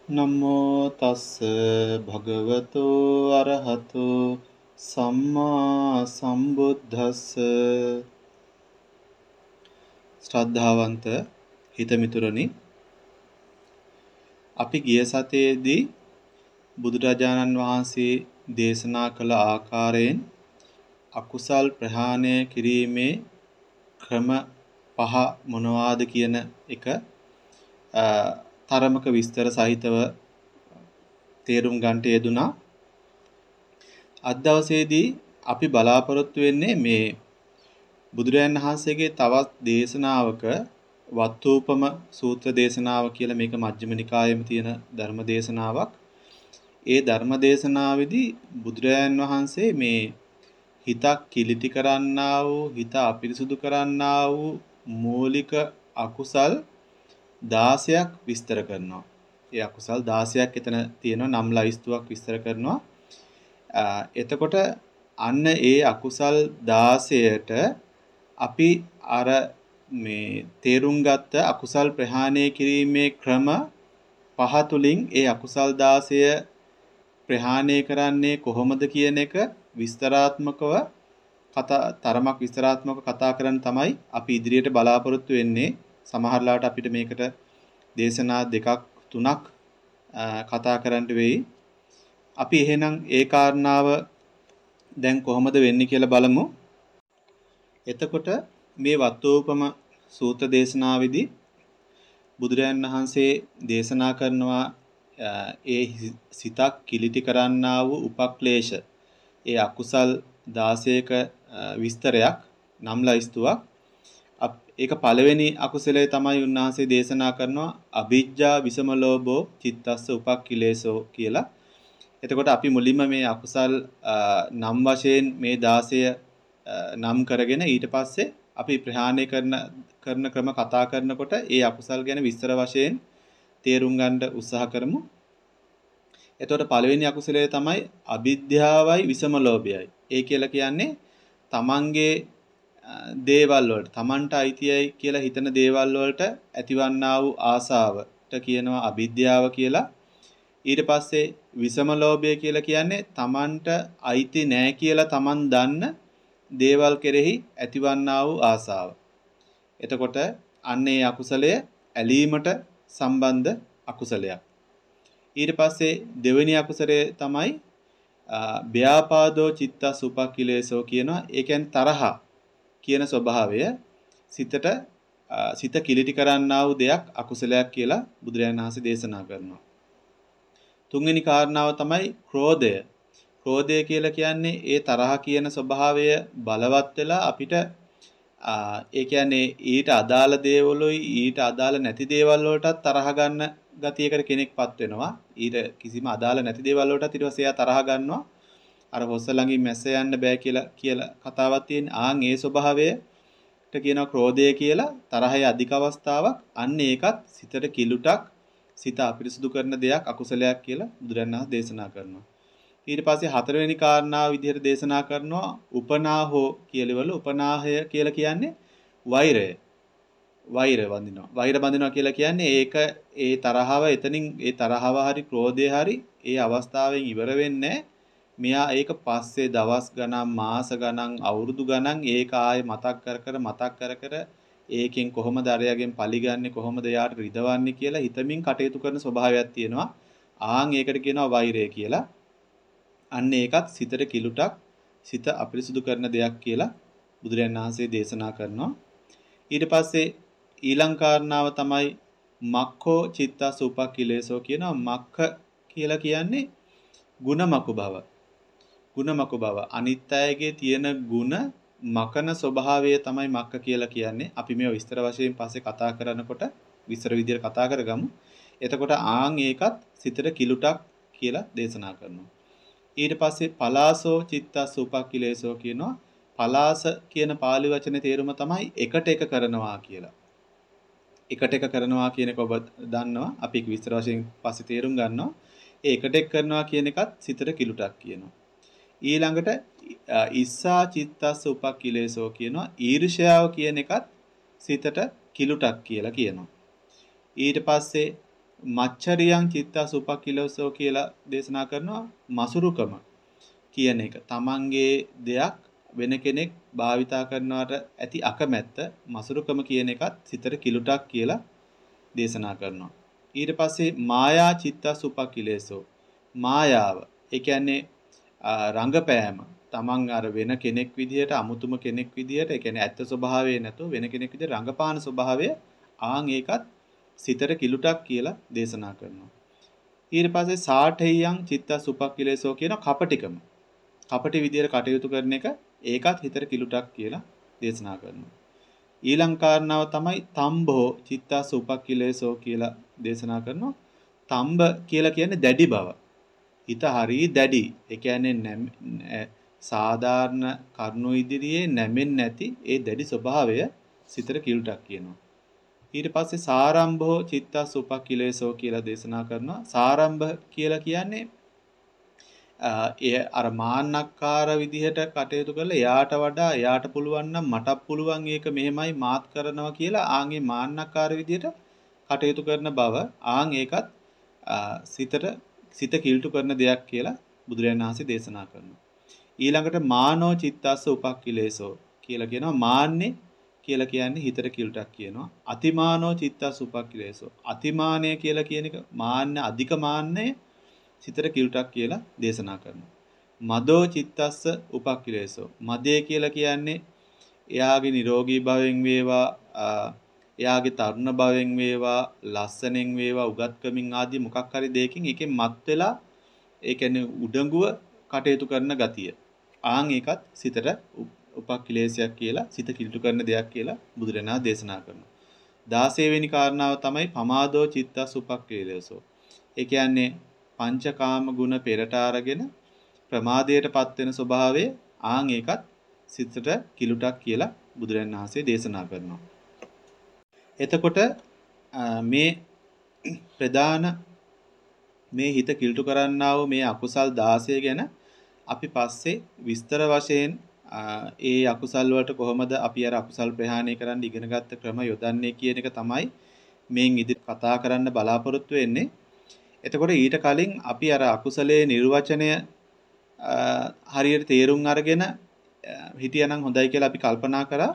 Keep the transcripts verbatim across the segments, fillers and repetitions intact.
නමෝ තස්ස භගවතු අරහතු සම්මා සම්බුද්දස්ස ශ්‍රද්ධාවන්ත හිතමිතුරනි අපි ගිය සතියේදී බුදුරජාණන් වහන්සේ දේශනා කළ ආකාරයෙන් අකුසල් ප්‍රහාණය කිරීමේ ක්‍රම පහ මොනවාද කියන එක තරමක විස්තර සහිතව තේරුම් ගන්නට යෙදුනා. අද දවසේදී අපි බලාපොරොත්තු වෙන්නේ මේ බුදුරජාණන් වහන්සේගේ තවත් දේශනාවක වත්තූපම සූත්‍ර දේශනාව කියලා මේක මජ්ක්‍ධිම නිකායෙම තියෙන ධර්ම දේශනාවක්. ඒ ධර්ම දේශනාවේදී බුදුරජාණන් වහන්සේ මේ හිතක් කිලිටි කරන්නා වූ හිත අපිරිසුදු කරන්නා වූ මූලික අකුසල් දාසයක් විස්තර කරනවා. ඒ අකුසල් දාසයක් එතන තියෙනවා නම් ලයිස්තුවක් විස්තර කරනවා. එතකොට අන්න ඒ අකුසල් දාසයට අපි අර මේ තේරුම් ගත්ත අකුසල් ප්‍රහාණය කිරීමේ ක්‍රම පහ තුලින් ඒ අකුසල් දාසය ප්‍රහාණය කරන්නේ කොහොමද කියන එක විස්තරාත්මකව කතා තරමක් විස්තරාත්මකව කතා කරන්න තමයි අපි ඉදිරියට බලාපොරොත්තු වෙන්නේ. සමහරලාට අපිට මේකට දේශනා දෙකක් තුනක් කතා කරන්න වෙයි. අපි එහෙනම් ඒ කාරණාව දැන් කොහොමද වෙන්නේ කියලා බලමු. එතකොට මේ වත්තෝපම සූත්‍ර දේශනාවේදී බුදුරජාණන් වහන්සේ දේශනා කරනවා ඒ සිතක් කිලිටි කරන්නා වූ උපක්ලේශ ඒ අකුසල් දාසයක විස්තරයක් නම් ලයිස්තුවක්. ඒක පළවෙනි අකුසලයේ තමයි උන්වහන්සේ දේශනා කරනවා අභිජ්ජා විසම ලෝභෝ චිත්තස්ස උපක්ඛිලේසෝ කියලා. එතකොට අපි මුලින්ම මේ අකුසල් නම් වශයෙන් මේ දාසය නම් කරගෙන ඊට පස්සේ අපි ප්‍රහාණය කරන කරන ක්‍රම කතා කරනකොට ඒ අකුසල් ගැන විස්තර වශයෙන් තේරුම් ගන්න උත්සාහ කරමු. එතකොට පළවෙනි අකුසලය තමයි අවිද්‍යාවයි විසම ලෝභයයි. ඒ කියලා කියන්නේ තමන්ගේ දේවල් වලට තමන්ට අයිතියයි කියලා හිතන දේවල් වලට ඇතිවන්නා වූ ආසාවට කියනවා අවිද්‍යාව කියලා. ඊට පස්සේ විසම ලෝභය කියලා කියන්නේ තමන්ට අයිති නෑ කියලා තමන් දන්න දේවල් කෙරෙහි ඇතිවන්නා වූ ආසාව. එතකොට අන්න ඒ අකුසලය ඇලීමට සම්බන්ධ අකුසලයක්. ඊට පස්සේ දෙවෙනි අකුසලය තමයි ව්‍යාපාදෝ චිත්තස් උපක්ඛිලේසෝ කියනවා. ඒ කියන්නේ තරහ කියන ස්වභාවය සිතට සිත කිලිටි කරන්නා වූ දෙයක් අකුසලයක් කියලා බුදුරජාණන් වහන්සේ දේශනා කරනවා. තුන්වෙනි කාරණාව තමයි ක්‍රෝධය. ක්‍රෝධය කියලා කියන්නේ ඒ තරහ කියන ස්වභාවය බලවත් වෙලා අපිට ඒ කියන්නේ ඊට අදාළ දේවලුයි ඊට අදාළ නැති දේවල් වලටත් තරහ ගන්න ගතියකට කෙනෙක්පත් වෙනවා. ඊට කිසිම අදාළ නැති දේවල් වලටත් ඊට පස්සේ එයා තරහ ගන්නවා. අර හොස්ස ළඟින් මැස්ස යන්න බෑ කියලා කියලා කතාවක් තියෙන. ආන් ඒ ස්වභාවයට කියනවා ක්‍රෝධය කියලා. තරහේ අධික අවස්ථාවක්. අන්න ඒකත් සිතට කිලුටක් සිත අපිරිසුදු කරන දෙයක් අකුසලයක් කියලා බුදුරජාණන් වහන්සේ දේශනා කරනවා. ඊට පස්සේ හතරවෙනි කාරණාව විදිහට දේශනා කරනවා උපනාහෝ කියලාවල. උපනාහය කියලා කියන්නේ වෛරය. වෛර බඳිනවා. වෛර බඳිනවා කියලා කියන්නේ ඒක ඒ තරහව එතනින් ඒ තරහව හරි ක්‍රෝධය හරි ඒ අවස්ථාවෙන් ඉවර වෙන්නේ මෙයා ඒක පස්සේ දවස් ගණන් මාස ගණන් අවුරුදු ගණන් ඒක ආයේ මතක් කර කර මතක් කර කර ඒකෙන් කොහොමද අරයාගෙන් පලිගන්නේ කොහොමද යාට රිදවන්නේ කියලා හිතමින් කටයුතු කරන ස්වභාවයක් තියෙනවා. ආන් ඒකට කියනවා වෛරය කියලා. අන්න ඒකත් සිතට කිලුටක් සිත අපිරිසුදු කරන දෙයක් කියලා බුදුරජාණන් වහන්සේ දේශනා කරනවා. ඊට පස්සේ ඊළඟ කාරණාව තමයි මක්ඛෝ චිත්තස් උපක්ඛිලේසෝ කියනවා. මක්ඛ කියලා කියන්නේ ಗುಣමකු බව. ಗುಣමකු බව අනිත් අයගේ තියෙන ಗುಣ මකන ස්වභාවය තමයි මක්ක කියලා කියන්නේ. අපි මේව විස්තර වශයෙන් පස්සේ කතා කරනකොට විස්තර විදියට කතා කරගමු. එතකොට ආන් ඒකත් සිතට කිලුටක් කියලා දේශනා කරනවා. ඊට පස්සේ පලාසෝ චිත්තස් උපක්ඛිලේසෝ කියනවා. පලාස කියන පාලි වචනේ තේරුම තමයි එකට එක කරනවා කියලා. එකට එක කරනවා කියන එක ඔබ දන්නවා. අපි ඒක විස්තර වශයෙන් පස්සේ තේරුම් ගන්නවා. ඒ එකට එක කරනවා කියන එකත් සිතට කිලුටක් කියනවා. ඊළඟට ඉස්සා චිත්තස් උපක්ඛිලේසෝ කියනවා. ඊර්ෂ්‍යාව කියන එකත් සිතට කිලුටක් කියලා කියනවා. ඊට පස්සේ මච්චරියං චිත්තස් උපක්ඛිලසෝ කියලා දේශනා කරනවා මසුරුකම කියන එක. තමන්ගේ දෙයක් වෙන කෙනෙක් භාවිතා කරනවට ඇති අකමැත්ත මසුරුකම කියන එකත් සිතට කිලුටක් කියලා දේශනා කරනවා. ඊට පස්සේ මායා චිත්තස් උපක්ඛිලේසෝ මායාව. ඒ කියන්නේ රංගපෑම. තමන් අර වෙන කෙනෙක් විදිහට අමුතුම කෙනෙක් විදිහට ඒ කියන්නේ ඇත්ත ස්වභාවය නැතුව වෙන කෙනෙක් විදිහට රංගපාන ස්වභාවය ආන් ඒකත් සිතට කිලුටක් කියලා දේශනා කරනවා. ඊට පස්සේ සාඨේයං චිත්තස් උපක්ඛිලේසෝ කියන කපටිකම. කපටි විදියට කටයුතු කරන එක ඒකත් හිතට කිලුටක් කියලා දේශනා කරනවා. ඊළඟ කාරණාව තමයි තම්බෝ චිත්තස් උපක්ඛිලේසෝ කියලා දේශනා කරනවා. තම්බ කියලා කියන්නේ දැඩි බව. හිත හරි දැඩි. ඒ කියන්නේ සාධාරණ කරුණු ඉදිරියේ නැමෙන්නේ නැති ඒ දැඩි ස්වභාවය සිතට කිලුටක් කියනවා. ඊට පස්සේ සාරම්භෝ චිත්තස් උපක්ඛිලේසෝ කියලා දේශනා කරනවා. සාරම්භ කියලා කියන්නේ ඒ අර මාන්නක්කාර විදිහට කටයුතු කරලා එයාට වඩා එයාට පුළුවන් නම් මටත් පුළුවන් ඒක මෙහෙමයි මාත් කරනවා කියලා ආන්ගේ මාන්නක්කාර විදිහට කටයුතු කරන බව ආන් ඒකත් සිතට සිත කිල්ටු කරන දෙයක් කියලා බුදුරජාණන් වහන්සේ දේශනා කරනවා. ඊළඟට මානෝ චිත්තස්ස උපක්ඛිලේසෝ කියලා කියනවා. මාන්නේ කියලා කියන්නේ හිතට කිල්ටක් කියනවා. අතිමානෝ චිත්තස්ස උපක්ඛිලේසෝ අතිමානය කියලා කියන එක මාන්න අධික මාන්නය සිතට කිල්ටක් කියලා දේශනා කරනවා. මදෝ චිත්තස්ස උපක්ඛිලේසෝ මදේ කියලා කියන්නේ එයාගේ නිරෝගී භවෙන් වේවා එයාගේ තරුණ භවෙන් වේවා ලස්සනෙන් වේවා උගත්කමින් ආදී මොකක් හරි දෙයකින් ඒකෙන් මත් වෙලා ඒ කියන්නේ උඩඟුව කටයුතු කරන ගතිය. ආන් ඒකත් සිතට උපක්ඛිලේශයක් කියලා සිත කිල්ටු කරන දෙයක් කියලා බුදුරණා දේශනා කරනවා. දාසය වෙනි කාරණාව තමයි පමාදෝ චිත්තස් උපක්ඛිලේසෝ. ඒ කියන්නේ පංචකාම ගුණ පෙරට අරගෙන ප්‍රමාදයටපත් වෙන ස්වභාවය ආන් ඒකත් සිතට කිලුටක් කියලා බුදුරජාණන් වහන්සේ දේශනා කරනවා. එතකොට මේ ප්‍රධාන මේ හිත කිලුට කරන්නා වූ මේ අකුසල් දාසය ගැන අපි පස්සේ විස්තර වශයෙන් ඒ අකුසල් වලට කොහොමද අපි අර අකුසල් ප්‍රහාණය කරන්න ඉගෙන ගත්ත ක්‍රම යොදන්නේ කියන එක තමයි මේන් ඉදිරි කතා කරන්න බලාපොරොත්තු වෙන්නේ. එතකොට ඊට කලින් අපි අර අකුසලයේ නිර්වචනය හරියට තේරුම් අරගෙන හිටියනම් හොඳයි කියලා අපි කල්පනා කරා.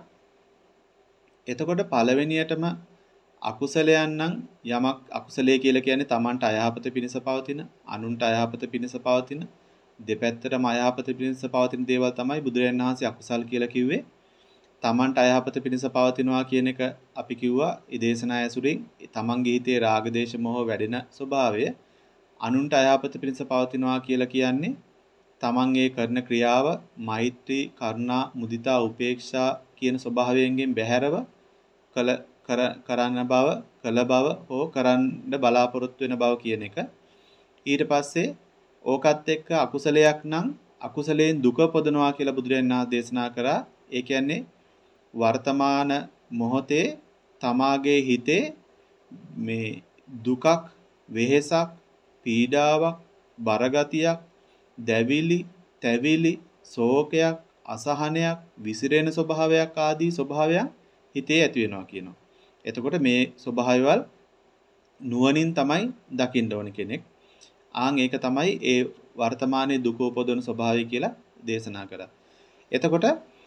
එතකොට පළවෙනියටම අකුසලයන් නම් යමක් අකුසලයේ කියලා කියන්නේ Tamanට අයහපත පිණිස පවතින, අනුන්ට අයහපත පිණිස පවතින, දෙපැත්තටම අයහපත පිණිස පවතින දේවල් තමයි බුදුරජාණන් වහන්සේ අකුසල් කියලා කිව්වේ. Tamanට අයහපත පිණිස පවතිනවා කියන එක අපි කිව්වා ඒ දේශනා ඇසුරින් තමන්ගේ හිතේ රාග දේශ මොහ වැඩෙන ස්වභාවය. අනුන්ට අයහපත පිණිස පවතිනවා කියලා කියන්නේ තමන් ඒ කරන ක්‍රියාව මෛත්‍රී, කරුණා, මුදිතා, උපේක්ෂා කියන ස්වභාවයෙන් බැහැරව කල කරන්න බව, කළ බව හෝ කරන්න බලාපොරොත්තු වෙන බව කියන එක. ඊට පස්සේ ඕකත් එක්ක අකුසලයක් නම් අකුසලයෙන් දුක පොදනවා කියලා බුදුරජාණන් වහන්සේ දේශනා කරා. ඒ කියන්නේ වර්තමාන මොහොතේ තමාගේ හිතේ මේ දුකක්, වෙහෙසක්, පීඩාවක්, බරගතියක්, දැවිලි, තැවිලි, ශෝකයක්, අසහනයක්, විසිරෙන ස්වභාවයක් ආදී ස්වභාවයන් හිතේ ඇති වෙනවා කියනවා. එතකොට මේ ස්වභාවයවල් නුවණින් තමයි දකින්න ඕන කෙනෙක්. ආන් ඒක තමයි ඒ වර්තමානයේ දුක උපදවන ස්වභාවය කියලා දේශනා කරා. එතකොට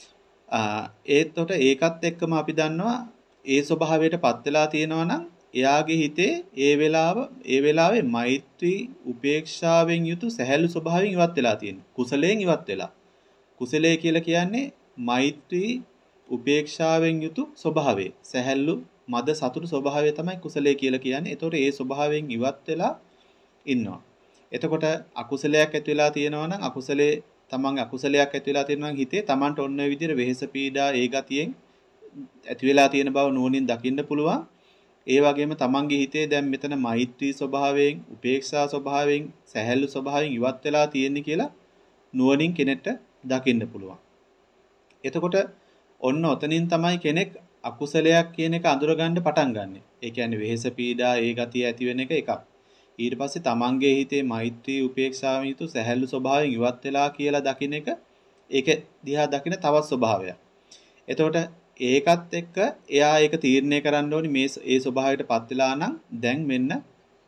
ඒතකොට ඒකත් එක්කම අපි දන්නවා ඒ ස්වභාවයටපත් වෙලා තියෙනවා නම් එයාගේ හිතේ ඒ වෙලාව ඒ වෙලාවේ මෛත්‍රී උපේක්ෂාවෙන් යුතු සැහැල්ලු ස්වභාවයෙන් ඉවත් වෙලා තියෙනවා. කුසලයෙන් ඉවත් වෙලා. කුසලයේ කියලා කියන්නේ මෛත්‍රී උපේක්ෂාවෙන් යුතු ස්වභාවය. සැහැල්ලු මද සතුටු ස්වභාවය තමයි කුසලයේ කියලා කියන්නේ. ඒතකොට ඒ ස්වභාවයෙන් ඉවත් වෙලා ඉන්නවා. එතකොට අකුසලයක් ඇති වෙලා තියෙනවා නම් අකුසලයේ තමන් අකුසලයක් ඇති වෙලා තියෙනවා නම් හිතේ තමන්ට ඔන්න ඔය විදිහට වෙහෙස පීඩා ඒ ගතියෙන් ඇති වෙලා තියෙන බව නුවණින් දකින්න පුළුවන්. ඒ වගේම තමන්ගේ හිතේ දැන් මෙතන මෛත්‍රී ස්වභාවයෙන්, උපේක්ෂා ස්වභාවයෙන්, සැහැල්ලු ස්වභාවයෙන් ඉවත් වෙලා තියෙන්නේ කියලා නුවණින් කෙනෙක්ට දකින්න පුළුවන්. එතකොට ඔන්න ඔතනින් තමයි කෙනෙක් අකුසලයක් කියන එක අඳුරගන්න පටන් ගන්න. ඒ කියන්නේ වෙහෙස පීඩා ඒ ගතිය ඇති වෙන එක එකක්. ඊට පස්සේ තමන්ගේ හිතේ මෛත්‍රී උපේක්ෂාවෙන් යුතු සැහැල්ලු ස්වභාවයෙන් ඉවත් වෙලා කියලා දකින්න එක ඒක දිහා දකින්න තවත් ස්වභාවයක්. එතකොට ඒකත් එක්ක එයා ඒක තීරණය කරන්න ඕනි මේ ඒ ස්වභාවයටපත් වෙලා නම් දැන් මෙන්න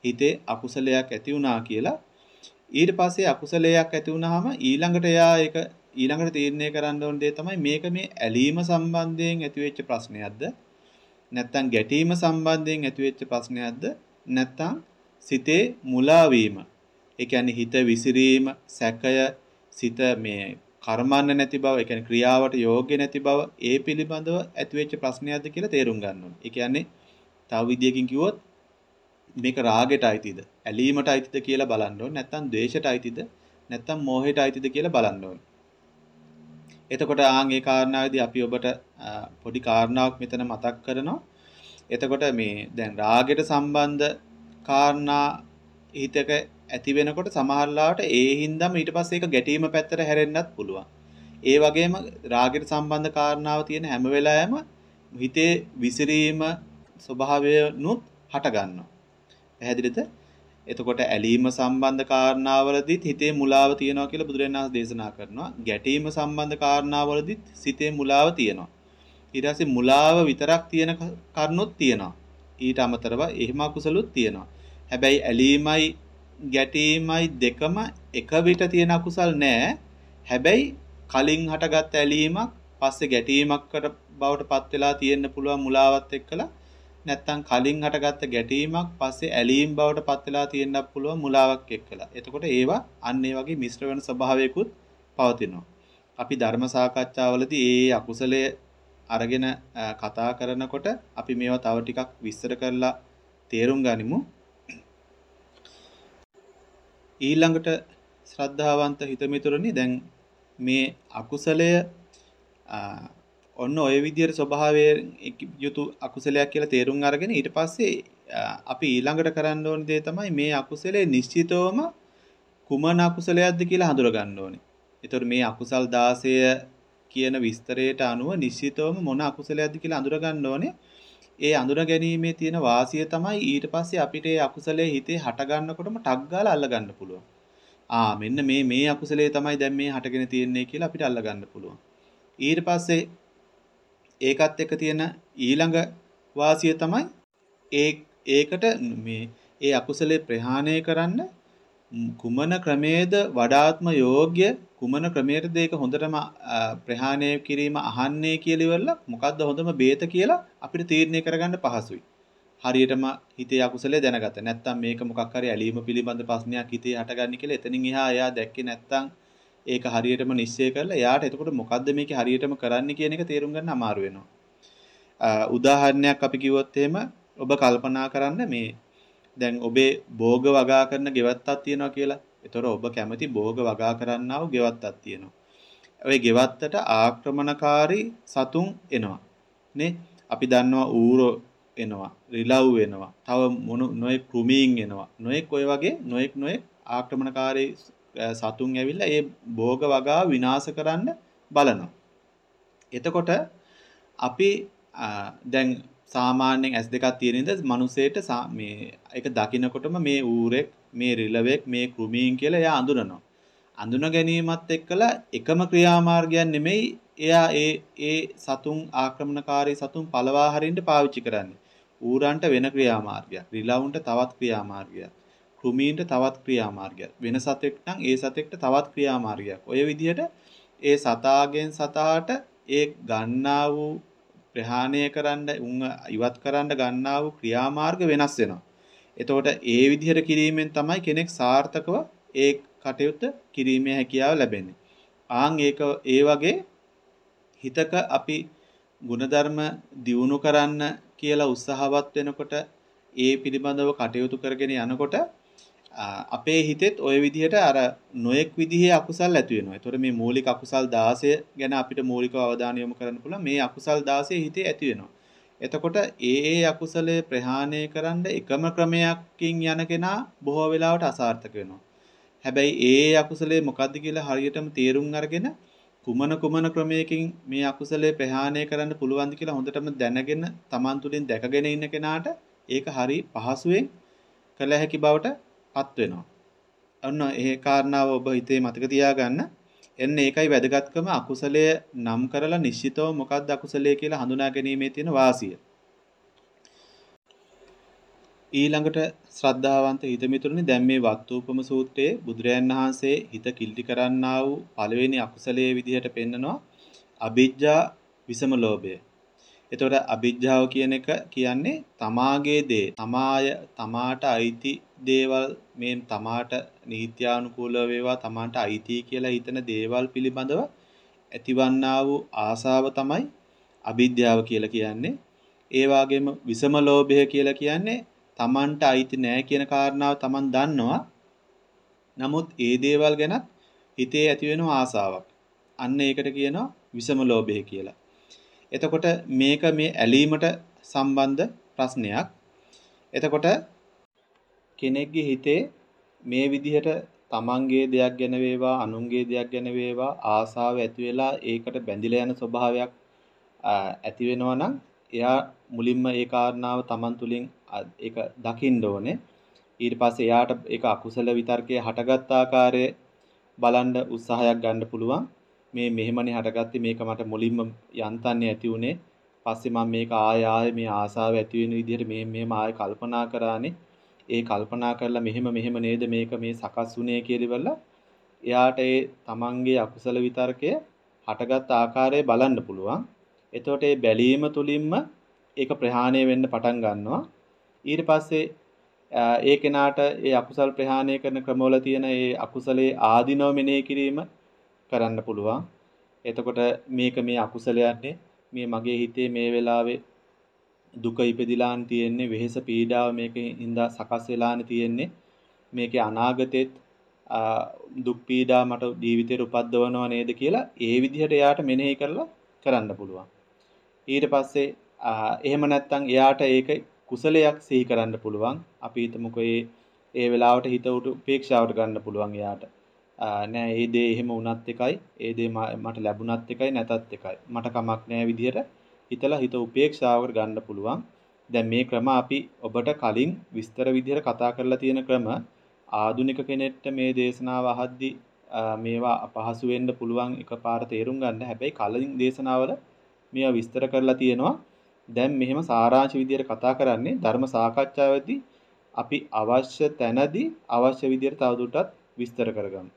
හිතේ අකුසලයක් ඇති වුණා කියලා. ඊට පස්සේ අකුසලයක් ඇති වුණාම ඊළඟට එයා ඒක ඊළඟට තීරණය කරන්න ඕන දේ තමයි මේක මේ ඇලීම සම්බන්ධයෙන් ඇතිවෙච්ච ප්‍රශ්නයක්ද නැත්නම් ගැටීම සම්බන්ධයෙන් ඇතිවෙච්ච ප්‍රශ්නයක්ද නැත්නම් සිතේ මුලා වීම. ඒ කියන්නේ හිත විසිරීම, සැකය, සිත මේ කර්මන්න නැති බව, ඒ කියන්නේ ක්‍රියාවට යෝග්‍ය නැති බව, ඒ පිළිබඳව ඇතිවෙච්ච ප්‍රශ්නයක්ද කියලා තේරුම් ගන්න ඕනේ. ඒ කියන්නේ තව විදියකින් කිව්වොත් මේක රාගයට අයිතිද, ඇලීමට අයිතිද කියලා බලන්න ඕනේ. නැත්නම් ද්වේෂයට අයිතිද, නැත්නම් මෝහයට අයිතිද කියලා බලන්න ඕනේ. එතකොට ආන් ඒ කාරණාවේදී අපි ඔබට පොඩි කාරණාවක් මෙතන මතක් කරනවා. එතකොට මේ දැන් රාගයට සම්බන්ධ කාරණා හිතක ඇති වෙනකොට සමහර ලාවට ඒ හින්දාම ඊට පස්සේ ඒක ගැටීම පැත්තට හැරෙන්නත් පුළුවන්. ඒ වගේම රාගයට සම්බන්ධ කාරණාව තියෙන හැම වෙලාවෙම හිතේ විසිරීම ස්වභාවයනුත් හට ගන්නවා. පැහැදිලිද? එතකොට ඇලීම සම්බන්ධ කාරණාවලදීත් හිතේ මුලාව තියෙනවා කියලා බුදුරජාණන් වහන්සේ දේශනා කරනවා. ගැටීම සම්බන්ධ කාරණාවලදීත් සිතේ මුලාව තියෙනවා. ඊට පස්සේ මුලාව විතරක් තියෙන කරුණුත් තියෙනවා. ඊට අමතරව එහෙම අකුසලුත් තියෙනවා. හැබැයි ඇලීමයි ගැටීමයි දෙකම එක විට තියෙන අකුසල් නෑ. හැබැයි කලින් හටගත් ඇලීමක් පස්සේ ගැටීමක්කට බවට පත් වෙලා තියෙන්න පුළුවන් මුලාවත් එක්කලා. නැත්තම් කලින් හටගත්ත ගැටීමක් පස්සේ ඇලීම් බවට පත් වෙලා තියෙන්නත් පුළුවන් මුලාවක් එක්කලා. එතකොට ඒවා අන්න ඒ වගේ මිශ්‍ර වෙන ස්වභාවයකුත් පවතිනවා. අපි ධර්ම සාකච්ඡාවලදී ඒ අකුසලයේ අරගෙන කතා කරනකොට අපි මේවා තව ටිකක් විස්තර කරලා තේරුම් ගනිමු. ඊළඟට ශ්‍රද්ධාවන්ත හිතමිතුරනි දැන් මේ අකුසලය ඔන්න ඔය විදියට ස්වභාවයෙන් යුතු අකුසලයක් කියලා තේරුම් අරගෙන ඊට පස්සේ අපි ඊළඟට කරන්න ඕන දේ තමයි මේ අකුසලයේ නිශ්චිතවම කුමන අකුසලයක්ද කියලා හඳුර ගන්න ඕනේ. ඒතකොට මේ අකුසල් දාසය කියන විස්තරයට අනුව නිශ්චිතවම මොන අකුසලයක්ද කියලා අඳුර ගන්න ඕනේ. ඒ අඳුර ගැනීමේ තියෙන වාසිය තමයි ඊට පස්සේ අපිට ඒ අකුසලයේ හිතේ හට ගන්නකොටම ටක් ගාලා අල්ල ගන්න පුළුවන්. ආ මෙන්න මේ මේ අකුසලයේ තමයි දැන් මේ හටගෙන තියෙන්නේ කියලා අපිට අල්ල ගන්න පුළුවන්. ඊට පස්සේ ඒකත් එක්ක තියෙන ඊළඟ වාසිය තමයි ඒ ඒකට මේ ඒ අකුසලේ ප්‍රහාණය කරන්න කුමන ක්‍රමයේද වඩාත්ම යෝග්‍ය කුමන ක්‍රමයකද ඒක හොඳටම ප්‍රහාණය කිරීම අහන්නේ කියලා ඉවරලා මොකද්ද හොඳම බේත කියලා අපිට තීරණය කරගන්න පහසුයි. හරියටම හිතේ අකුසලයේ දැනගත්ත. නැත්තම් මේක මොකක් හරි ඇලීම පිළිබඳ ප්‍රශ්නයක් හිතේ හටගන්නේ කියලා එතනින් එහා එයා දැක්කේ නැත්තම් ඒක හරියටම නිශ්චය කරලා එයාට එතකොට මොකද්ද මේකේ හරියටම කරන්න කියන එක තේරුම් ගන්න අමාරු වෙනවා. උදාහරණයක් අපි කිව්වොත් එහෙම ඔබ කල්පනා කරන්න මේ දැන් ඔබේ භෝග වගා කරන ගෙවත්තක් තියෙනවා කියලා. ඒතර ඔබ කැමති භෝග වගා කරන්නා වූ ගෙවත්තක් තියෙනවා. ඔය ගෙවත්තට ආක්‍රමණකාරී සතුන් එනවා. නේ? අපි දන්නවා ඌරෝ එනවා, රිලව් එනවා, තව මොන නොයෙක් කෘමීන් එනවා. නොයෙක් ඔය වගේ නොයෙක් නොයෙක් ආක්‍රමණකාරී සතුන් ඇවිල්ලා ඒ භෝග වගා විනාශ කරන්න බලනවා. එතකොට අපි දැන් සාමාන්‍යයෙන් ඇස් දෙකක් තියෙන ඉඳ මිනිසෙට මේ ඒක දකින්නකොටම මේ ඌරෙක්, මේ රිලවෙක්, මේ කෘමීන් කියලා එයා අඳුනනවා. අඳුන ගැනීමත් එක්කලා එකම ක්‍රියාමාර්ගයක් නෙමෙයි එයා ඒ ඒ සතුන් ආක්‍රමණකාරී සතුන් පළවා හරින්න පාවිච්චි කරන්නේ. ඌරන්ට වෙන ක්‍රියාමාර්ගයක්, රිලවුන්ට තවත් ක්‍රියාමාර්ගයක්, කෘමීන්ට තවත් ක්‍රියාමාර්ගයක්, වෙන සතෙක් නම් ඒ සතෙක්ට තවත් ක්‍රියාමාර්ගයක්. ඔය විදිහට ඒ සතාගෙන් සතාට ඒ ගන්නා වූ ප්‍රහාණය කරන්න උන් ඉවත් කරන්න ගන්නා වූ ක්‍රියාමාර්ග වෙනස් වෙනවා. එතකොට ඒ විදිහට කිරීමෙන් තමයි කෙනෙක් සාර්ථකව ඒ කටයුත්ත කිරීමේ හැකියාව ලැබෙන්නේ. ආන් ඒක ඒ වගේ හිතක අපි ಗುಣධර්ම දියුණු කරන්න කියලා උත්සාහවත් වෙනකොට ඒ පිළිබඳව කටයුතු කරගෙන යනකොට අපේ හිතෙත් ওই විදිහට අර නොඑක් විදිහේ අකුසල් ඇති වෙනවා. ඒතකොට මේ මූලික අකුසල් දාසය ගැන අපිට මූලිකව අවධානය යොමු කරන්න පුළුවන්. මේ අකුසල් දාසය හිතේ ඇති වෙනවා. එතකොට ඒ ඒ අකුසලයේ ප්‍රහාණය කරන්න එකම ක්‍රමයකින් යන කෙනා බොහෝ වෙලාවට අසාර්ථක වෙනවා. හැබැයි ඒ අකුසලයේ මොකද්ද කියලා හරියටම තේරුම් අරගෙන කුමන කුමන ක්‍රමයකින් මේ අකුසලයේ ප්‍රහාණය කරන්න පුළුවන්ද කියලා හොඳටම දැනගෙන Taman තුලින් දැකගෙන ඉන්න කෙනාට ඒක හරි පහසුවෙන් කළ හැකි බවට පත් වෙනවා. අන්න ඒ කාරණාව ඔබ හිතේ මතක තියාගන්න. එන්න ඒකයි වැදගත්කම අකුසලයේ නම් කරලා නිශ්චිතව මොකක්ද අකුසලයේ කියලා හඳුනා ගැනීමේ තියෙන වාසිය. ඊළඟට ශ්‍රද්ධාවන්ත හිතමිතුරුනි දැන් මේ වත්තුපම සූත්‍රයේ බුදුරයන් වහන්සේ හිත කිල්ටි කරන්නා වූ පළවෙනි අකුසලයේ විදිහට පෙන්නනවා අවිජ්ජා විසම ලෝභය. එතකොට අවිජ්ජාව කියන එක කියන්නේ තමාගේ දේ, තමාය තමාට අයිති දේවල් මේ තමාට නීත්‍යානුකූලව වේවා තමාට අයිති කියලා හිතන දේවල් පිළිබඳව ඇතිවන්නා වූ ආසාව තමයි අවිද්‍යාව කියලා කියන්නේ. ඒ වගේම විසම ලෝභය කියලා කියන්නේ තමන්ට අයිති නෑ කියන කාරණාව තමන් දන්නවා. නමුත් ඒ දේවල් ගැන හිතේ ඇති වෙන ආසාවක්. අන්න ඒකට කියනවා විසම ලෝභය කියලා. එතකොට මේක මේ ඇලීමට සම්බන්ධ ප්‍රශ්නයක්. එතකොට කෙනෙක්ගේ හිතේ මේ විදිහට තමන්ගේ දෙයක් ගැන වේවා අනුන්ගේ දෙයක් ගැන වේවා ආසාව ඇති වෙලා ඒකට බැඳිලා යන ස්වභාවයක් ඇති වෙනවා නම් එයා මුලින්ම ඒ කාරණාව තමන් තුළින් ඒක දකින්න ඕනේ. ඊට පස්සේ එයාට ඒක අකුසල විතර්කයේ හටගත් ආකාරය බලන්න උත්සාහයක් ගන්න පුළුවන්. මේ මෙහෙමනේ හටගත්තේ මේක මට මුලින්ම යන්තන්නේ ඇති උනේ. පස්සේ මම මේක ආය ආය මේ ආසාව ඇති වෙන විදිහට මේ මෙහෙම ආය කල්පනා කරානේ. ඒ කල්පනා කරලා මෙහෙම මෙහෙම නේද මේක මේ සකස් වුනේ කියලා එයාට ඒ තමන්ගේ අකුසල විතර්කය හටගත් ආකාරය බලන්න පුළුවන්. එතකොට ඒ බැලීම තුලින්ම ඒක ප්‍රහාණය වෙන්න පටන් ගන්නවා. ඊට පස්සේ ඒ කෙනාට ඒ අකුසල් ප්‍රහාණය කරන ක්‍රමවල තියෙන ඒ අකුසලයේ ආධිනව මෙනෙහි කිරීම කරන්න පුළුවන්. එතකොට මේක මේ අකුසලයන්නේ මේ මගේ හිතේ මේ වෙලාවේ දුක ඉපදිලාන් තියෙන්නේ වෙහෙස පීඩාව මේකෙන් ඉඳලා සකස් වෙලානේ තියෙන්නේ. මේකේ අනාගතෙත් දුක් පීඩා මට ජීවිතේට උපද්දවනවා නේද කියලා ඒ විදිහට එයාට මෙනෙහි කරලා කරන්න පුළුවන්. ඊට පස්සේ එහෙම නැත්නම් එයාට ඒක කුසලයක් සිහි කරන්න පුළුවන්. අපි හිතමුකෝ ඒ ඒ වෙලාවට හිත උට උපේක්ෂාවට ගන්න පුළුවන් එයාට. නෑ ඒ දේ එහෙම වුණත් එකයි, ඒ දේ මට ලැබුණත් එකයි නැතත් එකයි. මට කමක් නෑ විදිහට හිතලා හිත උපේක්ෂාවට ගන්න පුළුවන්. දැන් මේ ක්‍රම අපි ඔබට කලින් විස්තර විදිහට කතා කරලා තියෙන ක්‍රම ආධුනික කෙනෙක්ට මේ දේශනාව අහද්දි මේවා අපහසු වෙන්න පුළුවන් එකපාර තේරුම් ගන්න. හැබැයි කලින් දේශනාවල මේවා විස්තර කරලා තියෙනවා. දැන් මෙහෙම සාරාංශ විදිහට කතා කරන්නේ ධර්ම සාකච්ඡාවේදී අපි අවශ්‍ය තැනදී අවශ්‍ය විදිහට තවදුරටත් විස්තර කරගමු.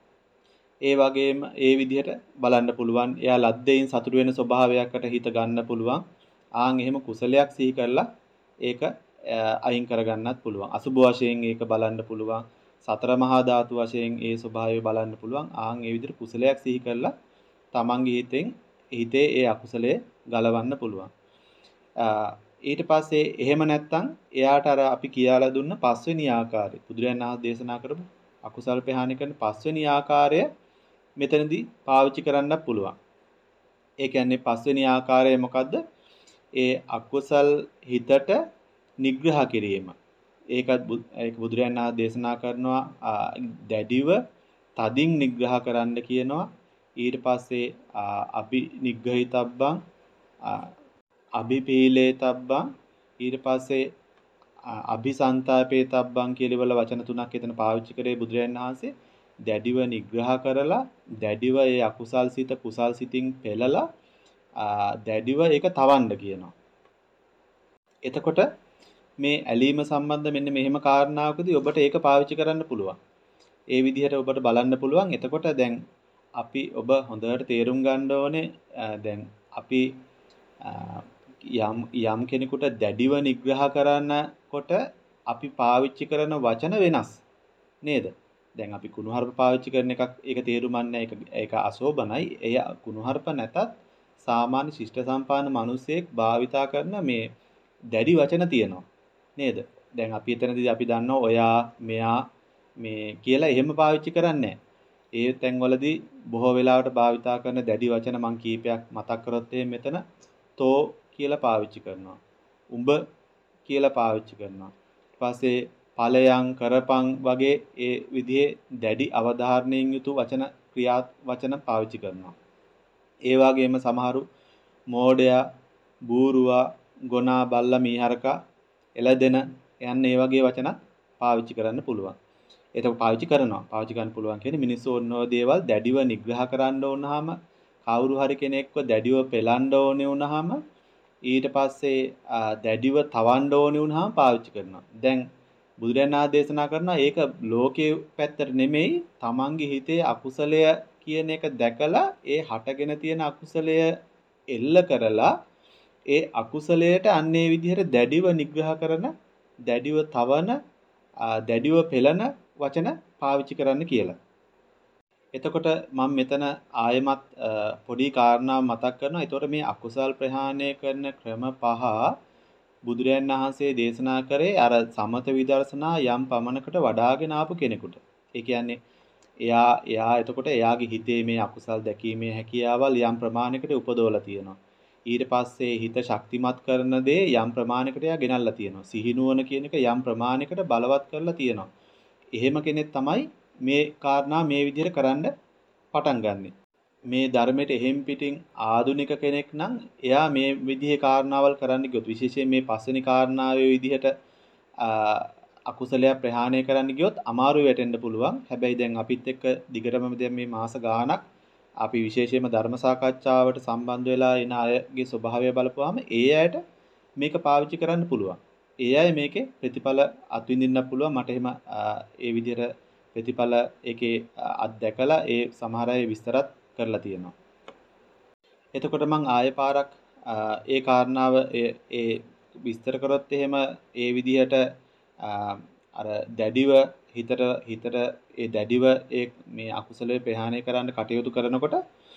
ඒ වගේම ඒ විදිහට බලන්න පුළුවන්. එයා ලද්දෙයින් සතුට වෙන ස්වභාවයකට හිත ගන්න පුළුවන්. ආන් එහෙම කුසලයක් සිහි කරලා ඒක අයින් කරගන්නත් පුළුවන්. අසුබ වශයෙන් ඒක බලන්න පුළුවන්. සතර මහා ධාතු වශයෙන් ඒ ස්වභාවය බලන්න පුළුවන්. ආන් ඒ විදිහට කුසලයක් සිහි කරලා තමන්ගේ හිතෙන් හිතේ ඒ අකුසලයේ ගලවන්න පුළුවන්. ඊට පස්සේ එහෙම නැත්නම් එයාට අර අපි කියලා දුන්න පස්වෙනි ආකාරය බුදුරජාණන් වහන්සේ දේශනා කරපු අකුසල් ප්‍රහාණය කරන පස්වෙනි ආකාරය මෙතනදී පාවිච්චි කරන්න පුළුවන්. ඒ කියන්නේ පස්වෙනි ආකාරය මොකද්ද? ඒ අකුසල් හිතට නිග්‍රහ කිරීම. ඒකත් ඒක බුදුරජාණන් වහන්සේ දේශනා කරනවා දැඩිව තදින් නිග්‍රහ කරන්න කියනවා. ඊට පස්සේ අභි නිග්‍රහිතබ්බං අභිපීලේතබ්බං ඊට පස්සේ අභිසන්තාපේතබ්බං කියලා වචන තුනක් එතන පාවිච්චි කරේ බුදුරජාණන් වහන්සේ. දැඩිව නිග්‍රහ කරලා දැඩිව ඒ අකුසල් සිත කුසල් සිතින් පෙළලා දැඩිව ඒක තවන්න කියනවා. එතකොට මේ ඇලීම සම්බන්ධ මෙන්න මෙහෙම කාරණාවකදී ඔබට ඒක පාවිච්චි කරන්න පුළුවන්. ඒ විදිහට ඔබට බලන්න පුළුවන්. එතකොට දැන් අපි ඔබ හොඳට තේරුම් ගන්න ඕනේ දැන් අපි යම් යම් කෙනෙකුට දැඩිව නිග්‍රහ කරනකොට අපි පාවිච්චි කරන වචන වෙනස් නේද? දැන් අපි කුණුහරුප පාවිච්චි කරන එකක් ඒක තේරුම්න්නේ ඒක ඒක අශෝභනයි. එය කුණුහරුප නැතත් සාමාන්‍ය ශිෂ්ට සම්පාදන මිනිසෙක් භාවිතා කරන මේ දැඩි වචන තියෙනවා නේද? දැන් අපි එතනදී අපි දන්නවා ඔයා මෙයා මේ කියලා එහෙම පාවිච්චි කරන්නේ ඒ තැන්වලදී බොහෝ වෙලාවට භාවිතා කරන දැඩි වචන මං කීපයක් මතක් කරොත් එහෙම මෙතන තෝ කියලා පාවිච්චි කරනවා. උඹ කියලා පාවිච්චි කරනවා. ඊට පස්සේ ඵලයන් කරපං වගේ ඒ විදිහේ දැඩි අවධාරණයෙන් යුතු වචන ක්‍රියා වචන පාවිච්චි කරනවා. ඒ වගේම සමහරු මෝඩයා, බූරුවා, ගොනා, බල්ලා, මීහරකා, එළදෙන යන්න ඒ වගේ වචන පාවිච්චි කරන්න පුළුවන්. ඒක පාවිච්චි කරනවා. පාවිච්චි කරන්න පුළුවන් කියන්නේ මිනිස්සු ඔන්නෝ දේවල් දැඩිව නිග්‍රහ කරන්න ඕනහම කවුරු හරි කෙනෙක්ව දැඩිව පෙලන්න ඕනේ වුනහම ඊට පස්සේ දැඩිව තවන්න ඕනේ වුණාම පාවිච්චි කරනවා. දැන් බුදුරජාණන් වහන්සේ දේශනා කරනවා ඒක ලෝකයේ පැත්තට නෙමෙයි තමන්ගේ හිතේ අකුසලය කියන එක දැකලා ඒ හටගෙන තියෙන අකුසලය එල්ල කරලා ඒ අකුසලයට අන්නේ විදිහට දැඩිව නිග්‍රහ කරන දැඩිව තවන දැඩිව පෙළන වචන පාවිච්චි කරන්න කියලා. එතකොට මම මෙතන ආයෙමත් පොඩි කාරණාවක් මතක් කරනවා. ඒතකොට මේ අකුසල් ප්‍රහාණය කරන ක්‍රම පහ බුදුරයන් වහන්සේ දේශනා කරේ අර සමත විදර්ශනා යම් පමණකට වඩාගෙන ආපු කෙනෙකුට. ඒ කියන්නේ එයා එයා එතකොට එයාගේ හිතේ මේ අකුසල් දැකීමේ හැකියාවල් යම් ප්‍රමාණයකට උපදවලා තියෙනවා. ඊට පස්සේ හිත ශක්තිමත් කරන දේ යම් ප්‍රමාණයකට එයා ගෙනල්ලා තියෙනවා. සිහිනුවන කියන එක යම් ප්‍රමාණයකට බලවත් කරලා තියෙනවා. එහෙම කෙනෙක් තමයි මේ කාරණා මේ විදිහට කරන්න පටන් ගන්නෙ. මේ ධර්මයට එහෙම් පිටින් ආධුනික කෙනෙක් නම් එයා මේ විදිහේ කාරණාවල් කරන්න ගියොත් විශේෂයෙන් මේ පස්වෙනි කාරණාවේ විදිහට අකුසලයක් ප්‍රහාණය කරන්න ගියොත් අමාරු වෙටෙන්න පුළුවන්. හැබැයි දැන් අපිත් එක්ක දිගටම දැන් මේ මාස ගාණක් අපි විශේෂයෙන්ම ධර්ම සාකච්ඡාවට සම්බන්ධ වෙලා ඉන අයගේ ස්වභාවය බලපුවාම ඒ අයට මේක පාවිච්චි කරන්න පුළුවන්. ඒ අය මේකේ ප්‍රතිඵල අත්විඳින්න පුළුවන්. මට එහෙම ඒ විදිහට ප්‍රතිඵල ඒකේ අත්දැකලා ඒ සමහර අය විස්තරත් කරලා තියෙනවා. එතකොට මම ආයෙ පාරක් ඒ කාරණාව ඒ විස්තර කරොත් එහෙම ඒ විදිහට අර දැඩිව හිතට හිතට ඒ දැඩිව ඒ මේ අකුසලයේ ප්‍රහාණය කරන්න කටයුතු කරනකොට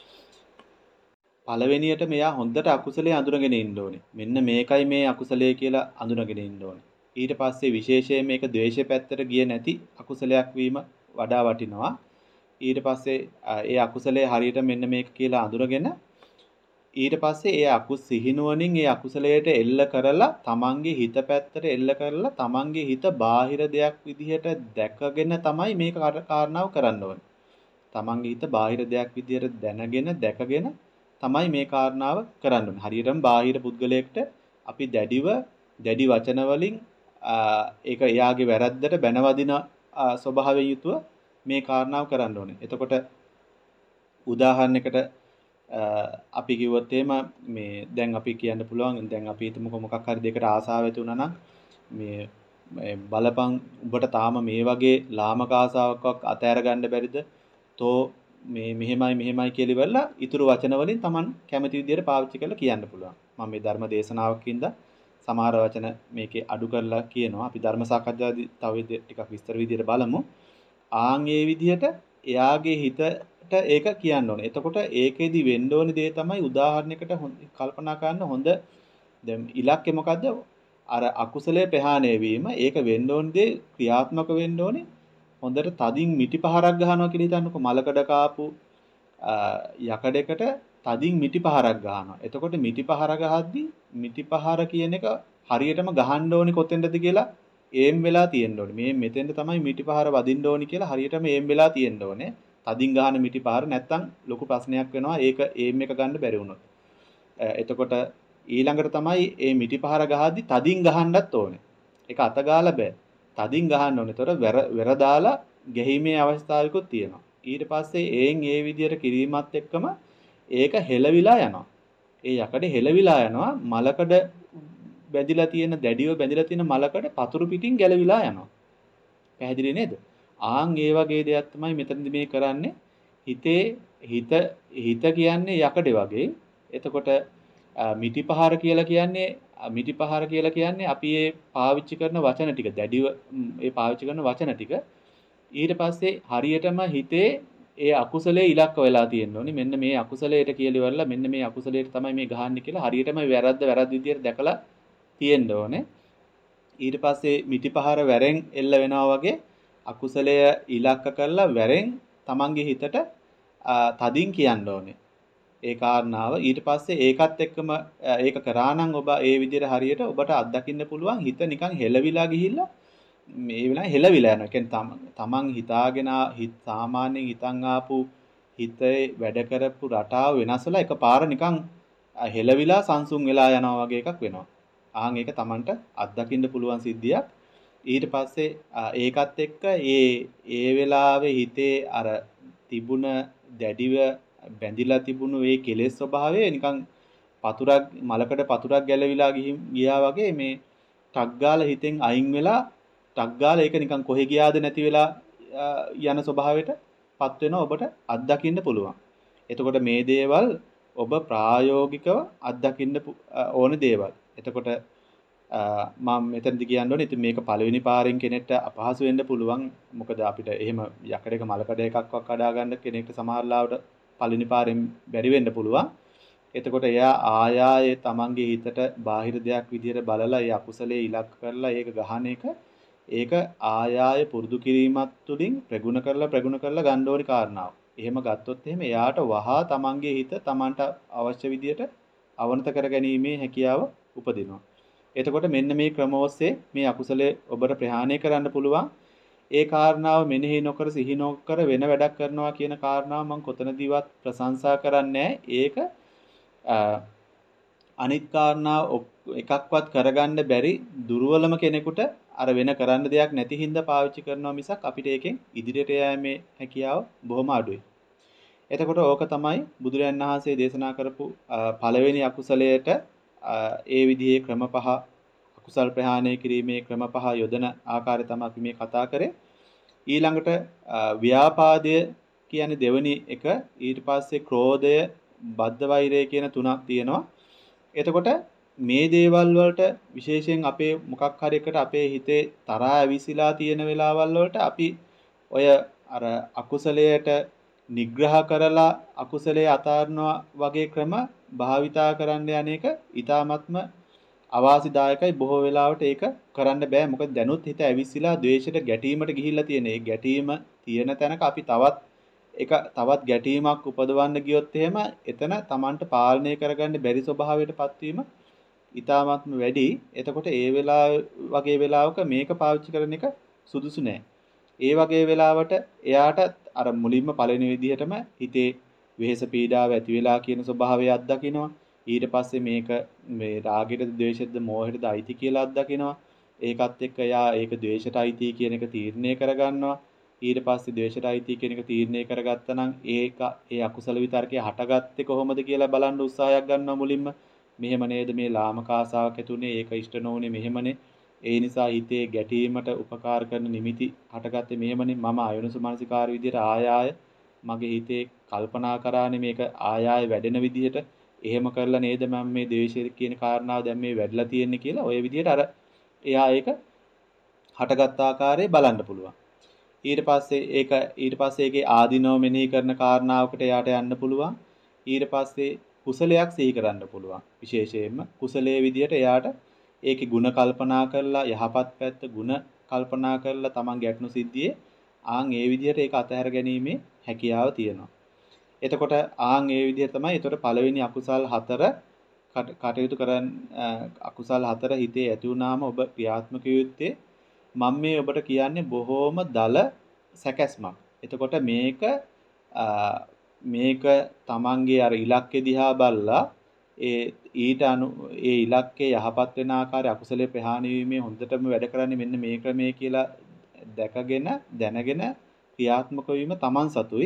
පළවෙනියට මෙයා හොඳට අකුසලයේ අඳුනගෙන ඉන්න ඕනේ. මෙන්න මේකයි මේ අකුසලයේ කියලා අඳුනගෙන ඉන්න ඕනේ. ඊට පස්සේ විශේෂයෙන් මේක ද්වේෂය පැත්තට ගියේ නැති අකුසලයක් වීම වඩා වටිනවා. ඊට පස්සේ ඒ අකුසලයේ හරියට මෙන්න මේක කියලා අඳුරගෙන ඊට පස්සේ ඒ අකුස සිහිනුවණින් ඒ අකුසලයට එල්ල කරලා තමන්ගේ හිත පැත්තට එල්ල කරලා තමන්ගේ හිත බාහිර දෙයක් විදිහට දැකගෙන තමයි මේක කාරණාව කරන්න ඕනේ. තමන්ගේ හිත බාහිර දෙයක් විදිහට දැනගෙන දැකගෙන තමයි මේ කාරණාව කරන්න ඕනේ. හරියටම බාහිර පුද්ගලයෙක්ට අපි දැඩිව දැඩි වචන වලින් ඒක එයාගේ වැරද්දට බැනවදින ස්වභාවයෙන් යුතුව මේ කාරණාව කරන්න ඕනේ. එතකොට උදාහරණයකට අපි කිව්වොත් එහෙම මේ දැන් අපි කියන්න පුළුවන් දැන් අපි හිතමුකෝ මොකක් හරි දෙයකට ආසාව ඇති වුණා නම් මේ බලපං උඹට තාම මේ වගේ ලාමක ආසාවක් අතෑර ගන්න බැරිද? තෝ මේ මෙහෙමයි මෙහෙමයි කියලා ඉවරලා ඊතුරු වචන වලින් Taman කැමති විදිහට පාවිච්චි කරලා කියන්න පුළුවන්. මම මේ ධර්ම දේශනාවකින්ද සමහර වචන මේකේ අඩු කරලා කියනවා. අපි ධර්ම සාකච්ඡාවේදී තව ටිකක් විස්තර විදිහට බලමු. ආන් ඒ විදිහට එයාගේ හිතට ඒක කියන්න ඕනේ. එතකොට ඒකෙදි වෙන්න ඕනේ දේ තමයි උදාහරණයකට කල්පනා කරන්න හොඳ දැන් ඉලක්කය මොකද්ද? අර අකුසලයේ ප්‍රහාණය වීම. ඒක වෙන්න ඕනේ දේ ක්‍රියාත්මක වෙන්න ඕනේ. හොඳට තදින් මිටි පහරක් ගහනවා කියලා හිතන්නකෝ. මලකඩ කාපු යකඩයකට තදින් මිටි පහරක් ගහනවා. එතකොට මිටි පහර ගහද්දි මිටි පහර කියන එක හරියටම ගහන්න ඕනේ කොතෙන්ද කියලා ඒම් වෙලා තියෙන්න ඕනේ. මේ මෙතෙන්ද තමයි මිටි පහර වදින්න ඕනේ කියලා හරියටම ඒම් වෙලා තියෙන්න ඕනේ. තදින් ගහන මිටි පහර නැත්තම් ලොකු ප්‍රශ්නයක් වෙනවා. ඒක ඒම් එක ගන්න බැරි වුණොත්. එතකොට ඊළඟට තමයි මේ මිටි පහර ගහද්දි තදින් ගහන්නත් ඕනේ. ඒක අත ගාලා බෑ. තදින් ගහන්න ඕනේ. ඒතර වෙර වෙර දාලා ගැහිීමේ අවස්ථාවකුත් තියෙනවා. ඊට පස්සේ ඒන් ඒ විදියට කිරීමත් එක්කම ඒක හෙලවිලා යනවා. ඒ යකඩ හෙලවිලා යනවා. මලකඩ බැඳිලා තියෙන දැඩිව බැඳිලා තියෙන මලකඩ පතුරු පිටින් ගැලවිලා යනවා. පැහැදිලි නේද? ආන් ඒ වගේ දෙයක් තමයි මෙතනදි මේ කරන්නේ. හිතේ හිත හිත කියන්නේ යකඩේ වගේ. එතකොට මිටි පහර කියලා කියන්නේ මිටි පහර කියලා කියන්නේ අපි මේ පාවිච්චි කරන වචන ටික දැඩිව මේ පාවිච්චි කරන වචන ටික ඊට පස්සේ හරියටම හිතේ ඒ අකුසලයේ ඉලක්ක වෙලා තියෙන්න ඕනේ. මෙන්න මේ අකුසලයට කියලා ඉවරලා මෙන්න මේ අකුසලයට තමයි මේ ගහන්නේ කියලා හරියටම වැරද්ද වැරද්ද විදියට දැකලා තියෙන්න ඕනේ. ඊට පස්සේ මිටි පහර වැරෙන් එල්ල වෙනවා වගේ අකුසලය ඉලක්ක කරලා වැරෙන් තමන්ගේ හිතට තදින් කියන්න ඕනේ. ඒ කාරණාව ඊට පස්සේ ඒකත් එක්කම ඒක කරා නම් ඔබ ඒ විදිහට හරියට ඔබට අත්දකින්න පුළුවන් හිත නිකන් හෙලවිලා ගිහිල්ලා මේ වෙලාවේ හෙලවිලා යනවා. කියන්නේ තමන් හිතාගෙන හිත සාමාන්‍යයෙන් හිතන් ආපු හිතේ වැඩ කරපු රටාව වෙනස් වෙලා එකපාර නිකන් හෙලවිලා සංසුන් වෙලා යනවා වගේ එකක් වෙනවා. ආන් ඒක තමන්ට අත්දකින්න පුළුවන් සිද්ධියක්. ඊට පස්සේ ඒකත් එක්ක ඒ ඒ වෙලාවේ හිතේ අර තිබුණ දැඩිව බැඳිලා තිබුණු ඒ කෙලෙස් ස්වභාවය නිකන් පතුරක් මලකට පතුරක් ගැලවිලා ගිහින් ගියා වගේ මේ ටක් ගාලා හිතෙන් අයින් වෙලා ටක් ගාලා ඒක නිකන් කොහෙ ගියාද නැති වෙලා යන ස්වභාවයටපත් වෙනවා ඔබට අත්දකින්න පුළුවන්. එතකොට මේ දේවල් ඔබ ප්‍රායෝගිකව අත්දකින්න ඕන දේවල්. එතකොට මම මෙතනදි කියන්න ඕනේ ඉතින් මේක පළවෙනි පාරෙන් කෙනෙක්ට අපහසු වෙන්න පුළුවන්. මොකද අපිට එහෙම යකඩයක මලකඩ එකක්වත් කඩා ගන්න කෙනෙක්ට සමහරලාවට පළවෙනි පාරෙන් බැරි වෙන්න පුළුවන්. එතකොට එයා ආයායේ තමන්ගේ හිතට බාහිර දෙයක් විදිහට බලලා ඒ අකුසලයේ ඉලක්ක කරලා ඒක ගහන එක ඒක ආයාය පුරුදු කිරීමත් තුළින් ප්‍රගුණ කරලා ප්‍රගුණ කරලා ගන්න ඕනි කාරණාවක්. එහෙම ගත්තොත් එහෙම එයාට වහා තමන්ගේ හිත තමන්ට අවශ්‍ය විදිහට අවනත කරගැනීමේ හැකියාව උපදිනවා. එතකොට මෙන්න මේ ක්‍රම ඔස්සේ මේ අකුසලයේ ඔබට ප්‍රහාණය කරන්න පුළුවන්. ඒ කාරණාව මෙනෙහි නොකර සිහි නොකර වෙන වැඩක් කරනවා කියන කාරණාව මම කොතනදීවත් ප්‍රශංසා කරන්නේ ඒක අනිත් කාරණා එකක්වත් කරගන්න බැරි දුර්වලම කෙනෙකුට අර වෙන කරන්න දෙයක් නැති හින්දා පාවිච්චි කරනවා මිසක් අපිට ඒකෙන් ඉදිරියට යෑමේ හැකියාව බොහොම අඩුයි. එතකොට ඕක තමයි බුදුරජාණන් වහන්සේ දේශනා කරපු පළවෙනි අකුසලයට ඒ විදිහේ ක්‍රම පහ අකුසල් ප්‍රහාණය කිරීමේ ක්‍රම පහ යොදන ආකාරය තමයි අපි මේ කතා කරේ. ඊළඟට ව්‍යාපාදය කියන්නේ දෙවෙනි එක. ඊට පස්සේ ක්‍රෝධය, බද්ධ වෛරය කියන තුනක් තියෙනවා. එතකොට මේ දේවල් වලට විශේෂයෙන් අපේ මොකක් හරි එකට අපේ හිතේ තරහා ඇවිසිලා තියෙන වෙලාවල් වලට අපි ඔය අර අකුසලයට නිග්‍රහ කරලා අකුසලයේ අතාරනවා වගේ ක්‍රම භාවිතා කරන්න යන එක ඊටාත්ම අවාසිදායකයි. බොහෝ වෙලාවට ඒක කරන්න බෑ. මොකද දැනුත් හිත ඇවිසිලා ද්වේෂයට ගැටීමට ගිහිල්ලා තියෙන. ඒ ගැටීම තියෙන තැනක අපි තවත් එක තවත් ගැටීමක් උපදවන්න ගියොත් එහෙම එතන Tamanට පාලනය කරගන්න බැරි ස්වභාවයටපත් වීම ඊටාත්ම වැඩි. එතකොට ඒ වෙලාව වගේ වෙලාවක මේක පාවිච්චි කරන එක සුදුසු නෑ. ඒ වගේ වෙලාවට එයාට අර මුලින්ම පළවෙනි විදිහටම හිතේ වෙහෙස පීඩාව ඇති වෙලා කියන ස්වභාවය අත්දකින්නවා. ඊට පස්සේ මේක මේ රාගෙටද ද්වේෂෙටද මෝහෙටද අයිති කියලා අත්දකින්නවා. ඒකත් එක්ක එයා ඒක ද්වේෂයට අයිති කියන එක තීරණය කරගන්නවා. ඊට පස්සේ ද්වේෂයට අයිති කියන එක තීරණය කරගත්තා නම් ඒක ඒ අකුසල විතර්කය හටගත්තේ කොහොමද කියලා බලන්න උත්සාහයක් ගන්නවා මුලින්ම. මෙහෙම නේද මේ ලාමක ආසාවක් ඇතුනේ ඒක ඉෂ්ට නොවුනේ මෙහෙමනේ. ඒ නිසා හිතේ ගැටීමට උපකාර කරන නිමිති හටගත්තේ මෙහෙමනේ. මම අයොනසු මානසිකාර විදියට ආය ආය මගේ හිතේ කල්පනා කරානේ මේක ආය ආය වැඩෙන විදියට. එහෙම කරලා නේද මම මේ ද්වේෂය කියන කාරණාව දැන් මේ වැඩිලා තියෙන්නේ කියලා ඔය විදියට අර එයා ඒක හටගත් ආකාරය බලන්න පුළුවන්. ඊට පස්සේ ඒක ඊට පස්සේ ඒකේ ආදීනව මෙනෙහි කරන කාරණාවකට එයාට යන්න පුළුවන්. ඊට පස්සේ කුසලයක් සිහි කරන්න පුළුවන්. විශේෂයෙන්ම කුසලයේ විදියට එයාට ඒකේ ಗುಣ කල්පනා කරලා යහපත් පැත්ත ಗುಣ කල්පනා කරලා Taman ගැටණු සිද්ධියේ ආන් ඒ විදියට ඒක අතහැර ගැනීමේ හැකියාව තියෙනවා. එතකොට ආන් ඒ විදිහට තමයි එතකොට පළවෙනි අකුසල් හතර කටයුතු කරන් අකුසල් හතර හිතේ ඇති වුණාම ඔබ ක්‍රියාත්මක යුත්තේ මම මේ ඔබට කියන්නේ බොහෝම දල සැකැස්මක්. එතකොට මේක මේක Tamanගේ අර ඉලක්කය දිහා බලලා ඒ ඊට අනු ඒ ඉලක්කේ යහපත් වෙන ආකාරය අකුසලයේ ප්‍රහාණය වීමේ හොඳටම වැඩ කරන්නේ මෙන්න මේ ක්‍රමයේ කියලා දැකගෙන දැනගෙන ක්‍රියාත්මක වීම Taman සතුයි.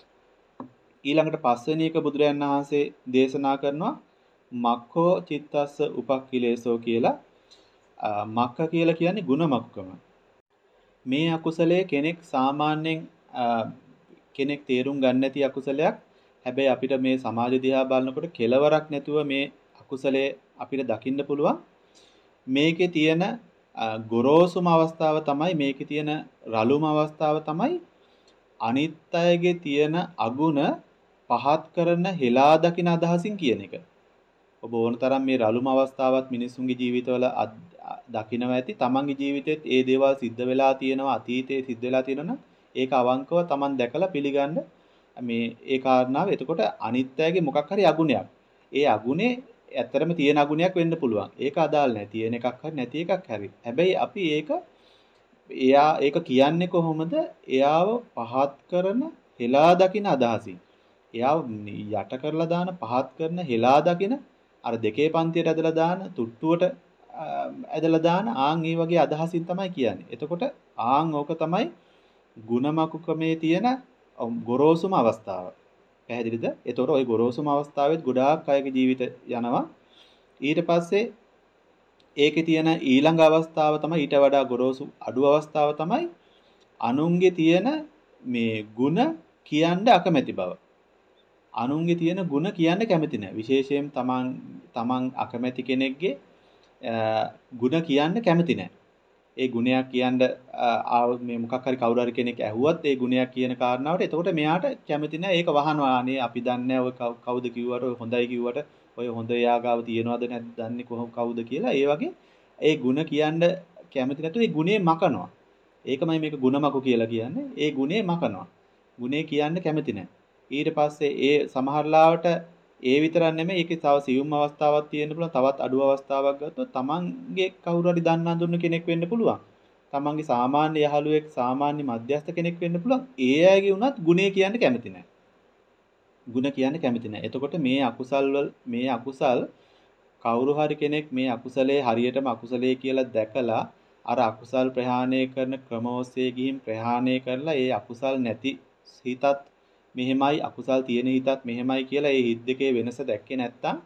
ඊළඟට පස්වෙනි එක බුදුරයන් වහන්සේ දේශනා කරනවා මක්ඛෝ චිත්තස්ස උපක්ඛිලේසෝ කියලා. මක්ඛ කියලා කියන්නේ ಗುಣ මක්කම. මේ අකුසලයේ කෙනෙක් සාමාන්‍යයෙන් කෙනෙක් තේරුම් ගන්න නැති අකුසලයක්. හැබැයි අපිට මේ සමාජ දිහා බලනකොට කෙලවරක් නැතුව මේ අකුසලයේ අපිට දකින්න පුළුවන්. මේකේ තියෙන ගොරෝසුම අවස්ථාව තමයි මේකේ තියෙන රළුම අවස්ථාව තමයි අනිත් අයගේ තියෙන අගුණ පහත් කරන හෙලා දකින අදහසින් කියන එක. ඔබ ඕන තරම් මේ රළුම අවස්ථාවත් මිනිසුන්ගේ ජීවිතවල දකිනවා ඇති. තමන්ගේ ජීවිතෙත් ඒ දේවල් සිද්ධ වෙලා තියෙනවා අතීතයේ සිද්ධ වෙලා තියෙනවා. ඒක අවංකව තමන් දැකලා පිළිගන්න මේ ඒ කාරණාව. එතකොට අනිත් අයගේ මොකක් හරි අගුණයක්. ඒ අගුණේ ඇත්තරම තියෙන අගුණයක් වෙන්න පුළුවන්. ඒක අදාළ නැහැ. තියෙන එකක් හරි නැති එකක් හරි. හැබැයි අපි ඒක එයා ඒක කියන්නේ කොහොමද? එයාව පහත් කරන හෙලා දකින අදහසින්. එයාව යට කරලා දාන පහත් කරන හෙලා දකින අර දෙකේ පන්තියට ඇදලා දාන තුට්ටුවට ඇදලා දාන ආන් මේ වගේ අදහසින් තමයි කියන්නේ. එතකොට ආන් ඕක තමයි ಗುಣමකුකමේ තියෙන ගොරෝසුම අවස්ථාව. පැහැදිලිද? එතකොට ওই ගොරෝසුම අවස්ථාවෙත් ගොඩාක් අයගේ ජීවිත යනවා. ඊට පස්සේ ඒකේ තියෙන ඊළඟ අවස්ථාව තමයි ඊට වඩා ගොරෝසු අඩු අවස්ථාව තමයි අනුන්ගේ තියෙන මේ ಗುಣ කියන්න අකමැති බව. අනුන්ගේ තියෙන ಗುಣ කියන්න කැමති නැහැ. විශේෂයෙන් තමන් තමන් අකමැති කෙනෙක්ගේ ಗುಣ කියන්න කැමති නැහැ. ඒ ගුණයක් කියන්න ආව මේ මොකක් හරි කවුරු හරි කෙනෙක් ඇහුවත් ඒ ගුණයක් කියන කාරණාවට එතකොට මෙයාට කැමති නැහැ. ඒක වහනවා. අනේ අපි දන්නේ ඔය කවුද කිව්වට ඔය හොඳයි කිව්වට ඔය හොඳ යාගාව තියනවද නැද්ද දන්නේ කොහොම කවුද කියලා. ඒ වගේ ඒ ಗುಣ කියන්න කැමති නැතුව ඒ ගුණේ මකනවා. ඒකමයි මේක ಗುಣමකු කියලා කියන්නේ. ඒ ගුණේ මකනවා. ගුණේ කියන්න කැමති නැහැ. ඊට පස්සේ ඒ සමහරලාවට ඒ විතරක් නෙමෙයි ඒකේ තව සියුම් අවස්ථාවක් තියෙන්න පුළුවන්. තවත් අඩු අවස්ථාවක් ගත්තොත් තමන්ගේ කවුරු හරි දන්න අඳුන්න කෙනෙක් වෙන්න පුළුවන්. තමන්ගේ සාමාන්‍ය යහළුවෙක් සාමාන්‍ය මධ්‍යස්ථ කෙනෙක් වෙන්න පුළුවන්. ඒ අයගේ උනත් ගුණේ කියන්න කැමති නැහැ. ಗುಣ කියන්න කැමති නැහැ. එතකොට මේ අකුසල් වල මේ අකුසල් කවුරු හරි කෙනෙක් මේ අකුසලයේ හරියටම අකුසලයේ කියලා දැකලා අර අකුසල් ප්‍රහාණය කරන ක්‍රම ඔස්සේ ගිහින් ප්‍රහාණය කරලා ඒ අකුසල් නැති හිතත් මෙහෙමයි අකුසල් තියෙන හිතත් මෙහෙමයි කියලා ඒ හිත් දෙකේ වෙනස දැක්කේ නැත්තම්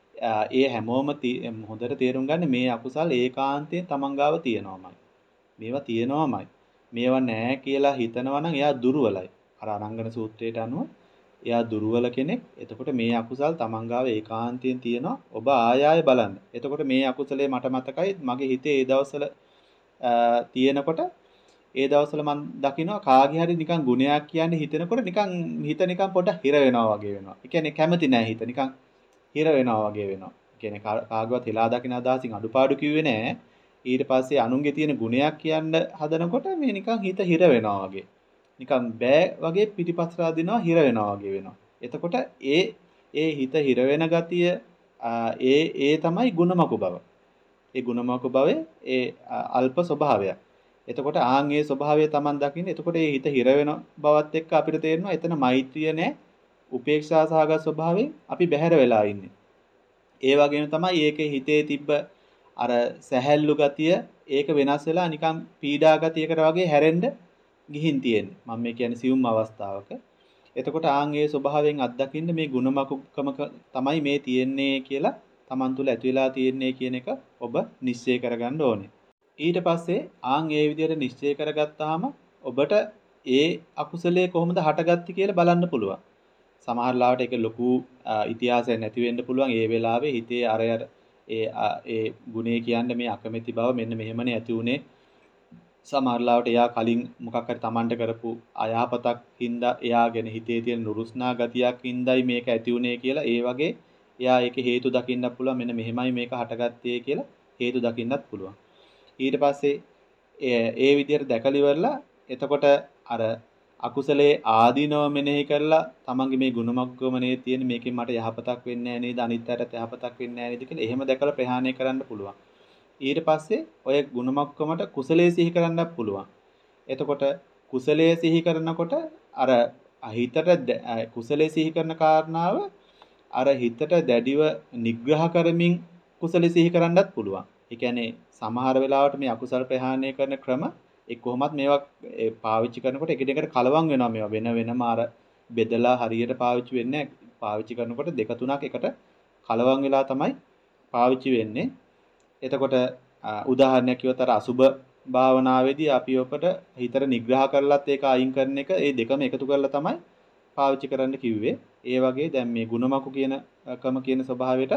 ඒ හැමෝම හොඳට තේරුම් ගන්න මේ අකුසල් ඒකාන්තයෙන් තමන් ගාව තියෙනවමයි. මේවා තියෙනවමයි. මේවා නැහැ කියලා හිතනවා නම් එයා දුර්වලයි. අර අනංගන සූත්‍රයට අනුව එයා දුර්වල කෙනෙක්. එතකොට මේ අකුසල් තමන් ගාව ඒකාන්තයෙන් තියෙනවා. ඔබ ආය ආය බලන්න. එතකොට මේ අකුසලේ මට මතකයි මගේ හිතේ ඒ දවස්වල තියෙනකොට ඒ දවස්වල මම දකිනවා කාගේ හරි නිකන් ගුණයක් කියන්නේ හිතෙනකොට නිකන් හිත නිකන් පොඩ්ඩක් හිර වෙනවා වගේ වෙනවා. ඒ කියන්නේ කැමති නෑ හිත නිකන් හිර වෙනවා වගේ වෙනවා. ඒ කියන්නේ කාගවත් හිලා දකින අදහසින් අඩුපාඩු කිව්වේ නෑ. ඊට පස්සේ අනුන්ගේ තියෙන ගුණයක් කියන්න හදනකොට මේ නිකන් හිත හිර වෙනවා වගේ. නිකන් බෑ වගේ පිටිපස්සට අදිනවා හිර වෙනවා වගේ වෙනවා. එතකොට ඒ ඒ හිත හිර වෙන ගතිය ඒ ඒ තමයි ගුණමක බව. ඒ ගුණමක බවේ ඒ අල්ප ස්වභාවයක්. එතකොට ආන් ඒ ස්වභාවය Taman දකින්නේ. එතකොට ඒ හිත හිර වෙන බවත් එක්ක අපිට තේරෙනවා එතන මෛත්‍රිය නැහැ. උපේක්ෂා සහගත ස්වභාවයෙන් අපි බැහැර වෙලා ඉන්නේ. ඒ වගේම තමයි ඒකේ හිතේ තිබ්බ අර සැහැල්ලු ගතිය ඒක වෙනස් වෙලා නිකන් පීඩා ගතියකට වගේ හැරෙන්න ගිහින් තියෙන්නේ. මම මේ කියන්නේ සියුම් අවස්ථාවක. එතකොට ආන් ඒ ස්වභාවයෙන් අත්දකින්න මේ ගුණමකුකම තමයි මේ තියෙන්නේ කියලා Taman තුල ඇති වෙලා තියෙන්නේ කියන එක ඔබ නිශ්චය කරගන්න ඕනේ. ඊට පස්සේ ආන් ඒ විදිහට නිශ්චය කරගත්තාම ඔබට ඒ අකුසලයේ කොහොමද හටගත්තේ කියලා බලන්න පුළුවන්. සමහර ලාවට ඒක ලොකු ඉතිහාසයක් නැති වෙන්න පුළුවන්. ඒ වෙලාවේ හිතේ අර ඒ ඒ ගුණේ කියන්නේ මේ අකමැති බව මෙන්න මෙහෙමනේ ඇති උනේ. සමහර ලාවට එයා කලින් මොකක් හරි Tamanට කරපු අයහපතක් හින්දා එයාගෙන හිතේ තියෙන නුරුස්නා ගතියක් හින්දායි මේක ඇති උනේ කියලා ඒ වගේ එයා ඒකේ හේතු දකින්නත් පුළුවන්. මෙන්න මෙහෙමයි මේක හටගත්තේ කියලා හේතු දකින්නත් පුළුවන්. ඊට පස්සේ ඒ විදිහට දැකලා ඉවරලා එතකොට අර අකුසලයේ ආදීනව මෙනෙහි කරලා තමන්ගේ මේ ගුණමග්ගමනේ තියෙන මේකෙන් මට යහපතක් වෙන්නේ නැහැ නේද අනිත් අයට යහපතක් වෙන්නේ නැහැ නේද කියලා එහෙම දැකලා ප්‍රහාණය කරන්න පුළුවන්. ඊට පස්සේ ඔය ගුණමග්ගමට කුසලයේ සිහි කරන්නත් පුළුවන්. එතකොට කුසලයේ සිහි කරනකොට අර හිතට කුසලයේ සිහි කරන කාරණාව අර හිතට දැඩිව නිග්‍රහ කරමින් කුසලයේ සිහි කරන්නත් පුළුවන්. ඒ කියන්නේ සමහර වෙලාවට මේ අකුසල ප්‍රහාණය කරන ක්‍රම ඒ කොහොමත් මේවා පාවිච්චි කරනකොට එකිනෙකට කලවම් වෙනවා මේවා වෙන වෙනම අර බෙදලා හරියට පාවිච්චි වෙන්නේ පාවිච්චි කරනකොට දෙක තුනක් එකට කලවම් වෙලා තමයි පාවිච්චි වෙන්නේ. එතකොට උදාහරණයක් කිව්වොත් අර අසුබ භාවනාවේදී අපි ඔකට හිතට නිග්‍රහ කරලත් ඒක අයින් කරන එක ඒ දෙකම එකතු කරලා තමයි පාවිච්චි කරන්න කිව්වේ. ඒ වගේ දැන් මේ ගුණමකු කියන කම කියන ස්වභාවයට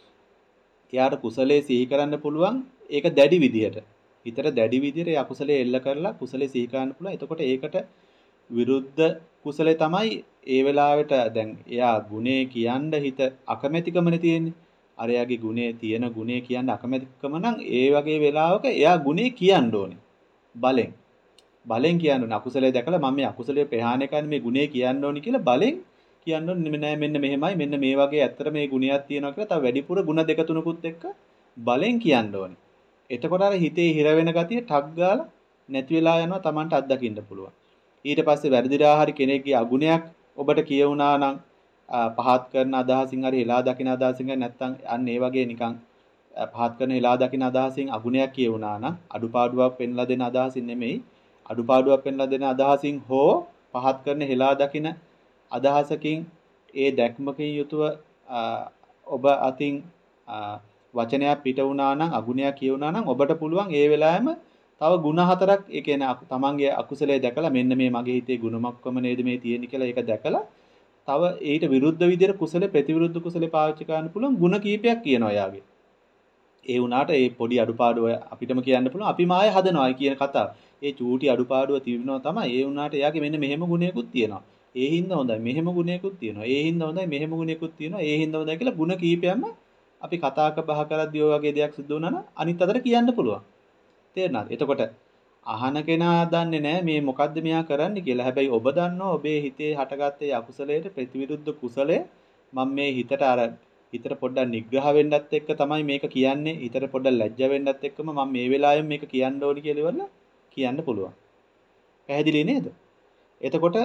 එයාට කුසලයේ සිහි කරන්න පුළුවන් ඒක දැඩි විදියට. හිතට දැඩි විදියට ඒ අකුසලයේ එල්ල කරලා කුසලයේ සිහි කරන්න පුළුවන්. එතකොට ඒකට විරුද්ධ කුසලයේ තමයි ඒ වෙලාවට දැන් එයා ගුණේ කියන්න හිත අකමැතිකමනේ තියෙන්නේ. අර එයාගේ ගුණේ තියෙන ගුණේ කියන්න අකමැතිකම නම් ඒ වගේ වෙලාවක එයා ගුණේ කියන්න ඕනේ. බලෙන්. බලෙන් කියන්න ඕනේ. අකුසලයේ දැකලා මම මේ අකුසලයේ ප්‍රහාණය කරන්න මේ ගුණේ කියන්න ඕනේ කියලා බලෙන් කියන්න ඕනේ නෑ මෙන්න මෙහෙමයි මෙන්න මේ වගේ ඇත්තට මේ ගුණයක් තියෙනවා කියලා තව වැඩිපුර ගුණ දෙක තුනකුත් එක්ක බලෙන් කියන්න ඕනේ. එතකොට අර හිතේ හිර වෙන ගතිය ටක් ගාලා නැති වෙලා යනවා Tamanට අත්දකින්න පුළුවන්. ඊට පස්සේ වැරදිලා හරි කෙනෙක්ගේ අගුණයක් ඔබට කියවුණා නම් පහත් කරන අදහසින් හරි එලා දකින අදහසින් හරි නැත්නම් අන්න ඒ වගේ නිකන් පහත් කරන එලා දකින අදහසින් අගුණයක් කියවුණා නම් අඩුපාඩුවක් පෙන්ලා දෙන අදහසින් නෙමෙයි අඩුපාඩුවක් පෙන්ලා දෙන අදහසින් හෝ පහත් කරන එලා දකින අදහසකින් ඒ දැක්මකින් යුතුව ඔබ අතින් වචනයක් පිට වුණා නම් අගුණයක් කියුණා නම් ඔබට පුළුවන් ඒ වෙලාවෙම තව ಗುಣ හතරක් ඒ කියන්නේ තමන්ගේ අකුසලයේ දැකලා මෙන්න මේ මගේ හිතේ ගුණමක්කම නේද මේ තියෙන්නේ කියලා ඒක දැකලා තව ඊට විරුද්ධ විදිහට කුසලේ ප්‍රතිවිරුද්ධ කුසලේ පාවිච්චි කරන්න පුළුවන් ಗುಣ කීපයක් කියනවා යාගේ. ඒ වුණාට ඒ පොඩි අඩුපාඩුව අපිටම කියන්න පුළුවන් අපි මාය හදනවා කියන කතාව. ඒ චූටි අඩුපාඩුව තිබෙනවා තමයි. ඒ වුණාට එයාගේ මෙන්න මෙහෙම ගුණයකුත් තියෙනවා. ඒ හින්දා හොඳයි මෙහෙම ගුණයකුත් තියෙනවා. ඒ හින්දා හොඳයි මෙහෙම ගුණයකුත් තියෙනවා. ඒ හින්දා හොඳයි කියලා ಗುಣ කීපයක්ම අපි කතා කර බහ කරද්දී ඔය වගේ දෙයක් සිද්ධ වුණා නම් අනිත් අතට කියන්න පුළුවන්. තේරුණාද? එතකොට අහන කෙනා දන්නේ නැහැ මේ මොකද්ද මෙයා කරන්නේ කියලා. හැබැයි ඔබ දන්නවා ඔබේ හිතේ හටගත්තේ අකුසලයට ප්‍රතිවිරුද්ධ කුසලය මම මේ හිතට අර හිතට පොඩ්ඩක් නිග්‍රහ වෙන්නත් එක්ක තමයි මේක කියන්නේ. හිතට පොඩ්ඩක් ලැජ්ජ වෙන්නත් එක්කම මම මේ වෙලාවෙම මේක කියන්න ඕනි කියලා ඉවරලා කියන්න පුළුවන්. පැහැදිලි නේද? එතකොට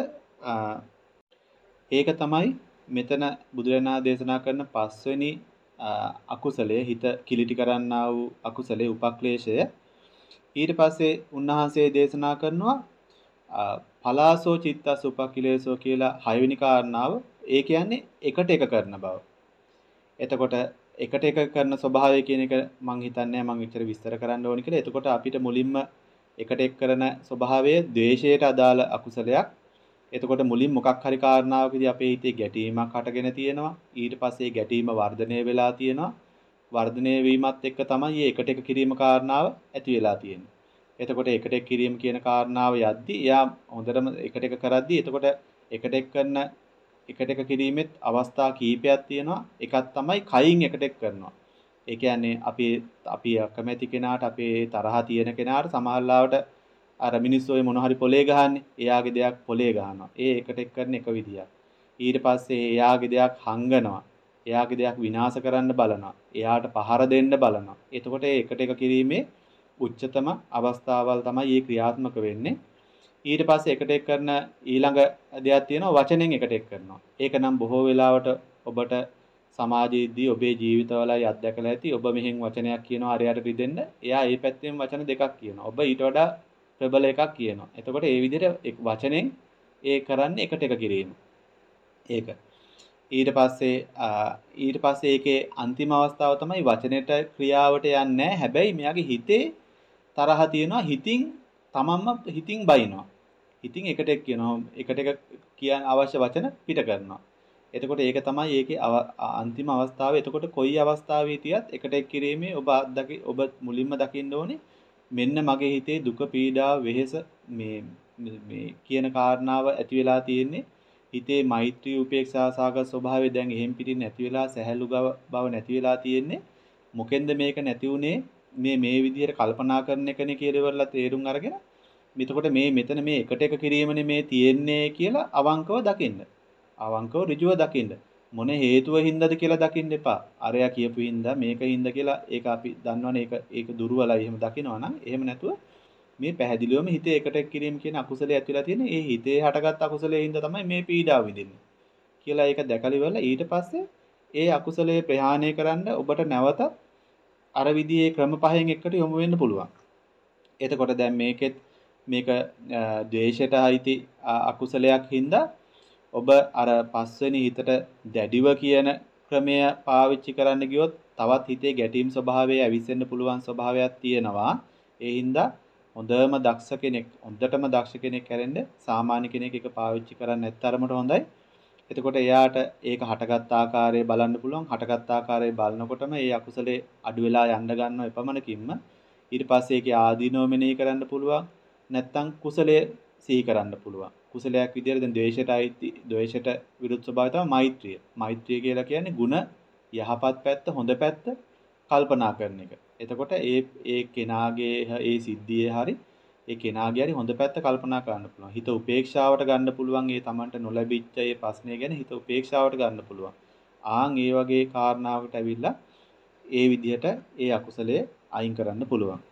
ඒක තමයි මෙතන බුදුරණා දේශනා කරන පස්වෙනි අකුසලයේ හිත කිලිටි කරන්නා වූ අකුසලයේ උපක්ලේශය. ඊට පස්සේ උන්වහන්සේ දේශනා කරනවා පලාසෝ චිත්තස් උපකිලේසෝ කියලා හයවෙනි කාරණාව. ඒ කියන්නේ එකට එක කරන බව. එතකොට එකට එක කරන ස්වභාවය කියන එක මම හිතන්නේ මම විතර විස්තර කරන්න ඕනි කියලා. එතකොට අපිට මුලින්ම එකට එක් කරන ස්වභාවය ද්වේෂයට අදාළ අකුසලයක්. එතකොට මුලින් මොකක් හරි කාරණාවකදී අපේ හිතේ ගැටීමක් හටගෙන තියෙනවා. ඊට පස්සේ ගැටීම වර්ධනය වෙලා තියෙනවා. වර්ධනය වීමත් එක්ක තමයි මේ එකට එක කිරීම කාරණාව ඇති වෙලා තියෙන්නේ. එතකොට එකට එක කිරීම කියන කාරණාව යද්දී එයා හොඳටම එකට එක කරද්දී එතකොට එකට එක කරන එකට එක කිරීමෙත් අවස්ථා කීපයක් තියෙනවා. එකක් තමයි කයින් එකට එක කරනවා. ඒ කියන්නේ අපි අපි අකමැති කෙනාට අපේ තරහ තියෙන කෙනාට සමහරවිට අර මිනිස්සු ඔය මොන හරි පොලේ ගහන්නේ. එයාගේ දෙයක් පොලේ ගහනවා. ඒ එකට එක කරන එක විදියක්. ඊට පස්සේ එයාගේ දෙයක් හංගනවා. එයාගේ දෙයක් විනාශ කරන්න බලනවා. එයාට පහර දෙන්න බලනවා. එතකොට ඒ එකට එක කිරීමේ උච්චතම අවස්ථාවල් තමයි මේ ක්‍රියාත්මක වෙන්නේ. ඊට පස්සේ එකට එක් කරන ඊළඟ දෙයක් තියෙනවා වචනෙන් එකට එක් කරනවා. ඒක නම් බොහෝ වෙලාවට ඔබට සමාජයේදී ඔබේ ජීවිතවලයි අත්දැකලා ඇති. ඔබ මෙහෙන් වචනයක් කියනවා අරයට රිදෙන්න. එයා ඒ පැත්තෙන් වචන දෙකක් කියනවා. ඔබ ඊට වඩා ප්‍රබල එකක් කියනවා. එතකොට ඒ විදිහට වචනෙන් ඒ කරන්නේ එකට එක කිරීම. ඒක. ඊට පස්සේ ඊට පස්සේ ඒකේ අන්තිම අවස්ථාව තමයි වචනෙට ක්‍රියාවට යන්නේ නැහැ. හැබැයි මෙයාගේ හිතේ තරහ තියෙනවා. හිතින් තමන්ම හිතින් බයිනවා. හිතින් එකට එක් කියනවා. එකට එක කියන අවශ්‍ය වචන පිට කරනවා. එතකොට ඒක තමයි ඒකේ අන්තිම අවස්ථාව. එතකොට කොයි අවස්ථාවේ තියත් එකට එක් කිරීමේ ඔබ ඔබ මුලින්ම දකින්න ඕනේ මෙන්න මගේ හිතේ දුක පීඩා වෙහෙස මේ මේ කියන කාරණාව ඇති වෙලා තියෙන්නේ. හිතේ මෛත්‍රී උපේක්ෂා සාගත ස්වභාවය දැන් එහෙම් පිටින් නැති වෙලා සැහැල්ලු බව නැති වෙලා තියෙන්නේ. මොකෙන්ද මේක නැති වුනේ? මේ මේ විදිහට කල්පනා කරන එකනේ කියලා ඉවරලා තේරුම් අරගෙන එතකොට මේ මෙතන මේ එකට එක කිරීමනේ මේ තියෙන්නේ කියලා අවංකව දකින්න. අවංකව ඍජුව දකින්න. මොන හේතුව හින්දාද කියලා දකින්න එපා. අරයා කියපු හින්දා මේක හින්දා කියලා ඒක අපි දන්නවනේ ඒක ඒක දුර්වලයි එහෙම දකිනවා නම් එහෙම නැතුව මේ පැහැදිලිවම හිතේ එකට එක් කිරීම කියන අකුසලයේ ඇතිලා තියෙන ඒ හිතේ හටගත් අකුසලයේ හින්දා තමයි මේ පීඩාව විඳින්නේ කියලා ඒක දැකලා ඉවරලා ඊට පස්සේ ඒ අකුසලයේ ප්‍රහාණය කරන්න ඔබට නැවත අර විදිහේ ක්‍රම පහෙන් එකට යොමු වෙන්න පුළුවන්. එතකොට දැන් මේකෙත් මේක ද්වේෂයට අයිති අකුසලයක් හින්දා ඔබ අර පස්වෙනි හිතට දැඩිව කියන ක්‍රමය පාවිච්චි කරන්න ගියොත් තවත් හිතේ ගැටීම් ස්වභාවය ඇවිස්සෙන්න පුළුවන් ස්වභාවයක් තියෙනවා. ඒ හින්දා හොඳම දක්ෂ කෙනෙක් හොඳටම දක්ෂ කෙනෙක් හැරෙන්න සාමාන්‍ය කෙනෙක් එක පාවිච්චි කරන්නේ නැත්තරමට හොඳයි. එතකොට එයාට ඒක හටගත් ආකාරය බලන්න පුළුවන්. හටගත් ආකාරය බලනකොටම ඒ අකුසලේ අඩු වෙලා යන්න ගන්නව එපමණකින්ම ඊට පස්සේ ඒකේ ආදීනව මෙනෙහි කරන්න පුළුවන්. නැත්තම් කුසලයේ සිහි කරන්න පුළුවන්. කුසලයක් විදියට දැන් ද්වේෂයට අයිති ද්වේෂයට විරුද්ධ ස්වභාවය තමයි මෛත්‍රිය. මෛත්‍රිය කියලා කියන්නේ ಗುಣ යහපත් පැත්ත හොඳ පැත්ත කල්පනා කරන එක. එතකොට ඒ ඒ කෙනාගේ ඒ සිද්ධියේ හරි ඒ කෙනාගේ හරි හොඳ පැත්ත කල්පනා කරන්න පුළුවන්. හිත උපේක්ෂාවට ගන්න පුළුවන්. ඒ Tamanට නොලැබිච්ච ඒ ප්‍රශ්නය ගැන හිත උපේක්ෂාවට ගන්න පුළුවන්. ආන් ඒ වගේ කාරණාවකට ඇවිල්ලා ඒ විදිහට ඒ අකුසලයේ අයින් කරන්න පුළුවන්.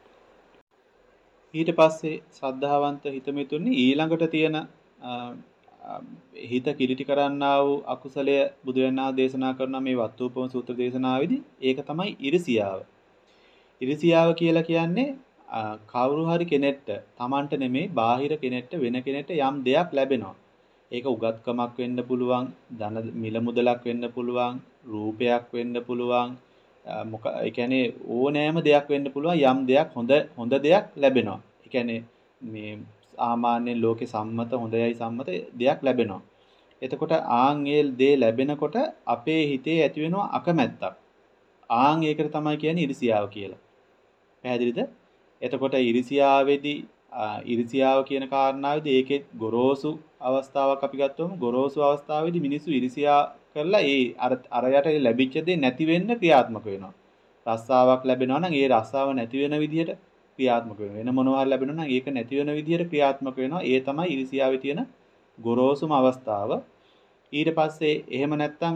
ඊට පස්සේ ශ්‍රද්ධාවන්ත හිතමිතුනි ඊළඟට තියෙන හිත කිලිටි කරන්නා වූ අකුසලය බුදුරණා දේශනා කරන මේ වත්තුපම සූත්‍ර දේශනාවේදී ඒක තමයි ඉරිසියාව. ඉරිසියාව කියලා කියන්නේ කවුරු හරි කෙනෙක්ට Tamanට නෙමෙයි බාහිර කෙනෙක්ට වෙන කෙනෙක්ට යම් දෙයක් ලැබෙනවා. ඒක උගත්කමක් වෙන්න පුළුවන්, ධන මිල මුදලක් වෙන්න පුළුවන්, රූපයක් වෙන්න පුළුවන්. මොක ඒ කියන්නේ ඕනෑම දෙයක් වෙන්න පුළුවන් යම් දෙයක් හොඳ හොඳ දෙයක් ලැබෙනවා. ඒ කියන්නේ මේ සාමාන්‍ය ලෝකේ සම්මත හොඳයයි සම්මත දෙයක් ලැබෙනවා. එතකොට ආන් ඒ දේ ලැබෙනකොට අපේ හිතේ ඇති වෙනවා අකමැත්තක්. ආන් ඒකට තමයි කියන්නේ ඉරිසියාව කියලා. පැහැදිලිද? එතකොට ඉරිසියාවේදී ඉරිසියාව කියන කාරණාවේදී ඒකේ ගොරෝසු අවස්ථාවක් අපි ගත්තොම ගොරෝසු අවස්ථාවේදී මිනිස්සු ඉරිසියා කරලා ඒ අර අරයට ලැබිච්ච දේ නැති වෙන්න ක්‍රියාත්මක වෙනවා. රස්සාවක් ලැබෙනවා නම් ඒ රස්සාව නැති වෙන විදිහට ක්‍රියාත්මක වෙනවා. වෙන මොනවා හරි ලැබෙනවා නම් ඒක නැති වෙන විදිහට ක්‍රියාත්මක වෙනවා. ඒ තමයි ඉරිසියාවේ තියෙන ගොරෝසුම අවස්ථාව. ඊට පස්සේ එහෙම නැත්තම්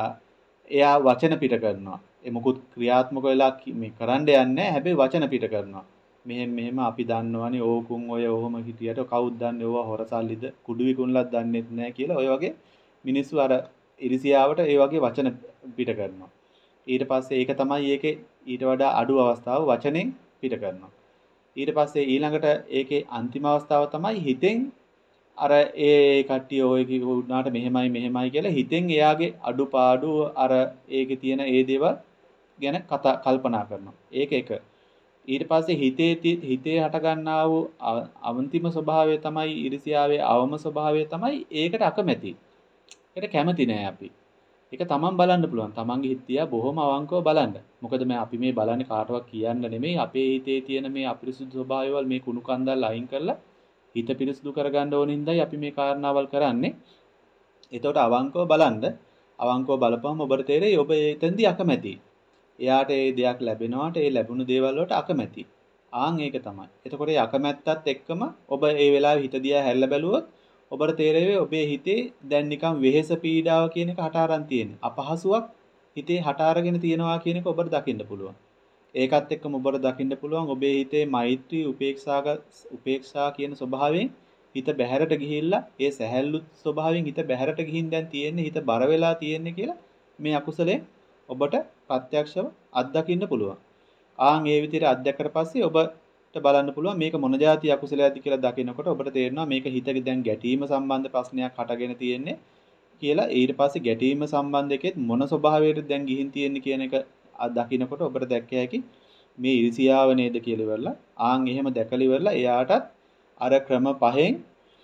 එයා වචන පිට කරනවා. ඒ මොකුත් ක්‍රියාත්මක වෙලා මේ කරන්න යන්නේ නැහැ. හැබැයි වචන පිට කරනවා. මෙහෙම මෙහෙම අපි දන්නවනේ ඕකුන් ඔය ඔහොම හිටියට කවුද දන්නේ ඕවා හොරසල්ලිද කුඩු විකුණලත් දන්නෙත් නැහැ කියලා ඔය වගේ මිනිස්සු අර ඉරිසියාවට ඒ වගේ වචන පිට කරනවා. ඊට පස්සේ ඒක තමයි ඒකේ ඊට වඩා අඩු අවස්ථාව වචනෙන් පිට කරනවා. ඊට පස්සේ ඊළඟට ඒකේ අන්තිම අවස්ථාව තමයි හිතෙන් අර ඒ කට්ටිය ඔය කිව්ුණාට මෙහෙමයි මෙහෙමයි කියලා හිතෙන් එයාගේ අඩුපාඩු අර ඒකේ තියෙන ඒ දේවල් ගැන කතා කල්පනා කරනවා. ඒක එක. ඊට පස්සේ හිතේ හිතේ හට ගන්නා වූ අන්තිම ස්වභාවය තමයි ඉරිසියාවේ අවම ස්වභාවය තමයි ඒකට අකමැති. ඒකට කැමති නෑ අපි. ඒක තමන් බලන්න පුළුවන්. තමන්ගේ හිත තියා බොහොම අවංකව බලන්න. මොකද මේ අපි මේ බලන්නේ කාටවත් කියන්න නෙමෙයි. අපේ හිතේ තියෙන මේ අපිරිසුදු ස්වභාවයවල මේ කුණු කන්දල් අයින් කරලා හිත පිරිසුදු කරගන්න ඕන හින්දායි අපි මේ කාරණාවල් කරන්නේ. එතකොට අවංකව බලන්න. අවංකව බලපුවම ඔබට තේරෙයි ඔබ එතෙන්දී අකමැති. එයාට ඒ දෙයක් ලැබෙනවාට ඒ ලැබුණු දේවල් වලට අකමැති. ආන් ඒක තමයි. එතකොට ඒ අකමැත්තත් එක්කම ඔබ ඒ වෙලාවේ හිත දිහා හැල්ල බැලුවොත් ඔබට තේරෙයි ඔබේ හිතේ දැන් නිකන් වෙහෙස පීඩාව කියන එක හට අරන් තියෙන්නේ. අපහසුයක් හිතේ හට අරගෙන තියෙනවා කියන එක ඔබට දකින්න පුළුවන්. ඒකත් එක්කම ඔබට දකින්න පුළුවන් ඔබේ හිතේ මෛත්‍රී උපේක්ෂාග උපේක්ෂා කියන ස්වභාවයෙන් හිත බැහැරට ගිහිල්ලා ඒ සැහැල්ලු ස්වභාවයෙන් හිත බැහැරට ගිහින් දැන් තියෙන්නේ හිත බර වෙලා තියෙන්නේ කියලා මේ අකුසලයෙන් ඔබට ප්‍රත්‍යක්ෂව අත්දකින්න පුළුවන්. ආන් ඒ විදිහට අත්දැකලා පස්සේ ඔබට බලන්න පුළුවන් මේක මොන જાති අකුසලයක්ද කියලා දකිනකොට ඔබට තේරෙනවා මේක හිතේ දැන් ගැටීම සම්බන්ධ ප්‍රශ්නයක් හටගෙන තියෙන්නේ කියලා. ඊට පස්සේ ගැටීම සම්බන්ධකෙත් මොන ස්වභාවයකටද දැන් ගිහින් තියෙන්නේ කියන එක දකිනකොට ඔබට දැක්ක හැකි මේ ඉරිසියාව නේද කියලා ඉවරලා ආන් එහෙම දැකලා ඉවරලා එයාටත් අර ක්‍රම පහෙන්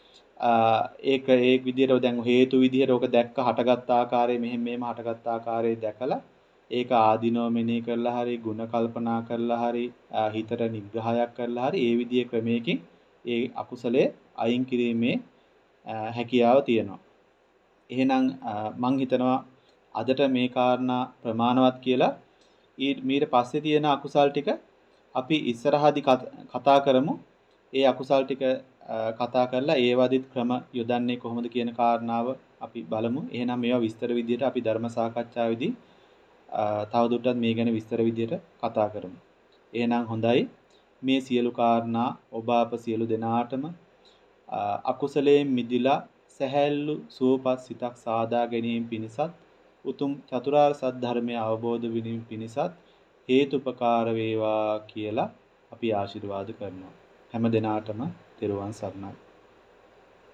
ඒක ඒ විදිහට දැන් හේතු විදිහට ඕක දැක්ක හටගත් ආකාරය මෙහෙම මෙහෙම හටගත් ආකාරය දැකලා ඒක ආදීනව මෙනෙහි කරලා හරි ಗುಣ කල්පනා කරලා හරි හිතට නිග්‍රහයක් කරලා හරි ඒ විදිහේ ක්‍රමයකින් ඒ අකුසලයේ අයින් කිරීමේ හැකියාව තියෙනවා. එහෙනම් මම හිතනවා අදට මේ කාරණා ප්‍රමාණවත් කියලා ඊට පස්සේ තියෙන අකුසල් ටික අපි ඉස්සරහදී කතා කරමු. ඒ අකුසල් ටික කතා කරලා ඒ වදිත් ක්‍රම යොදන්නේ කොහොමද කියන කාරණාව අපි බලමු. එහෙනම් මේවා විස්තර විදිහට අපි ධර්ම සාකච්ඡාවේදී තවදුරටත් මේ ගැන විස්තර විදිහට කතා කරමු. එහෙනම් හොඳයි. මේ සියලු කාරණා ඔබ අප සියලු දෙනාටම අකුසලයෙන් මිදිලා සැහැල්ලු සුවපත් සිතක් සාදා ගැනීම පිණිසත් උතුම් චතුරාර්ය සත්‍ය ධර්මය අවබෝධ වීම පිණිසත් හේතුපකාර වේවා කියලා අපි ආශිර්වාද කරනවා. හැම දිනාටම තෙරුවන් සරණයි.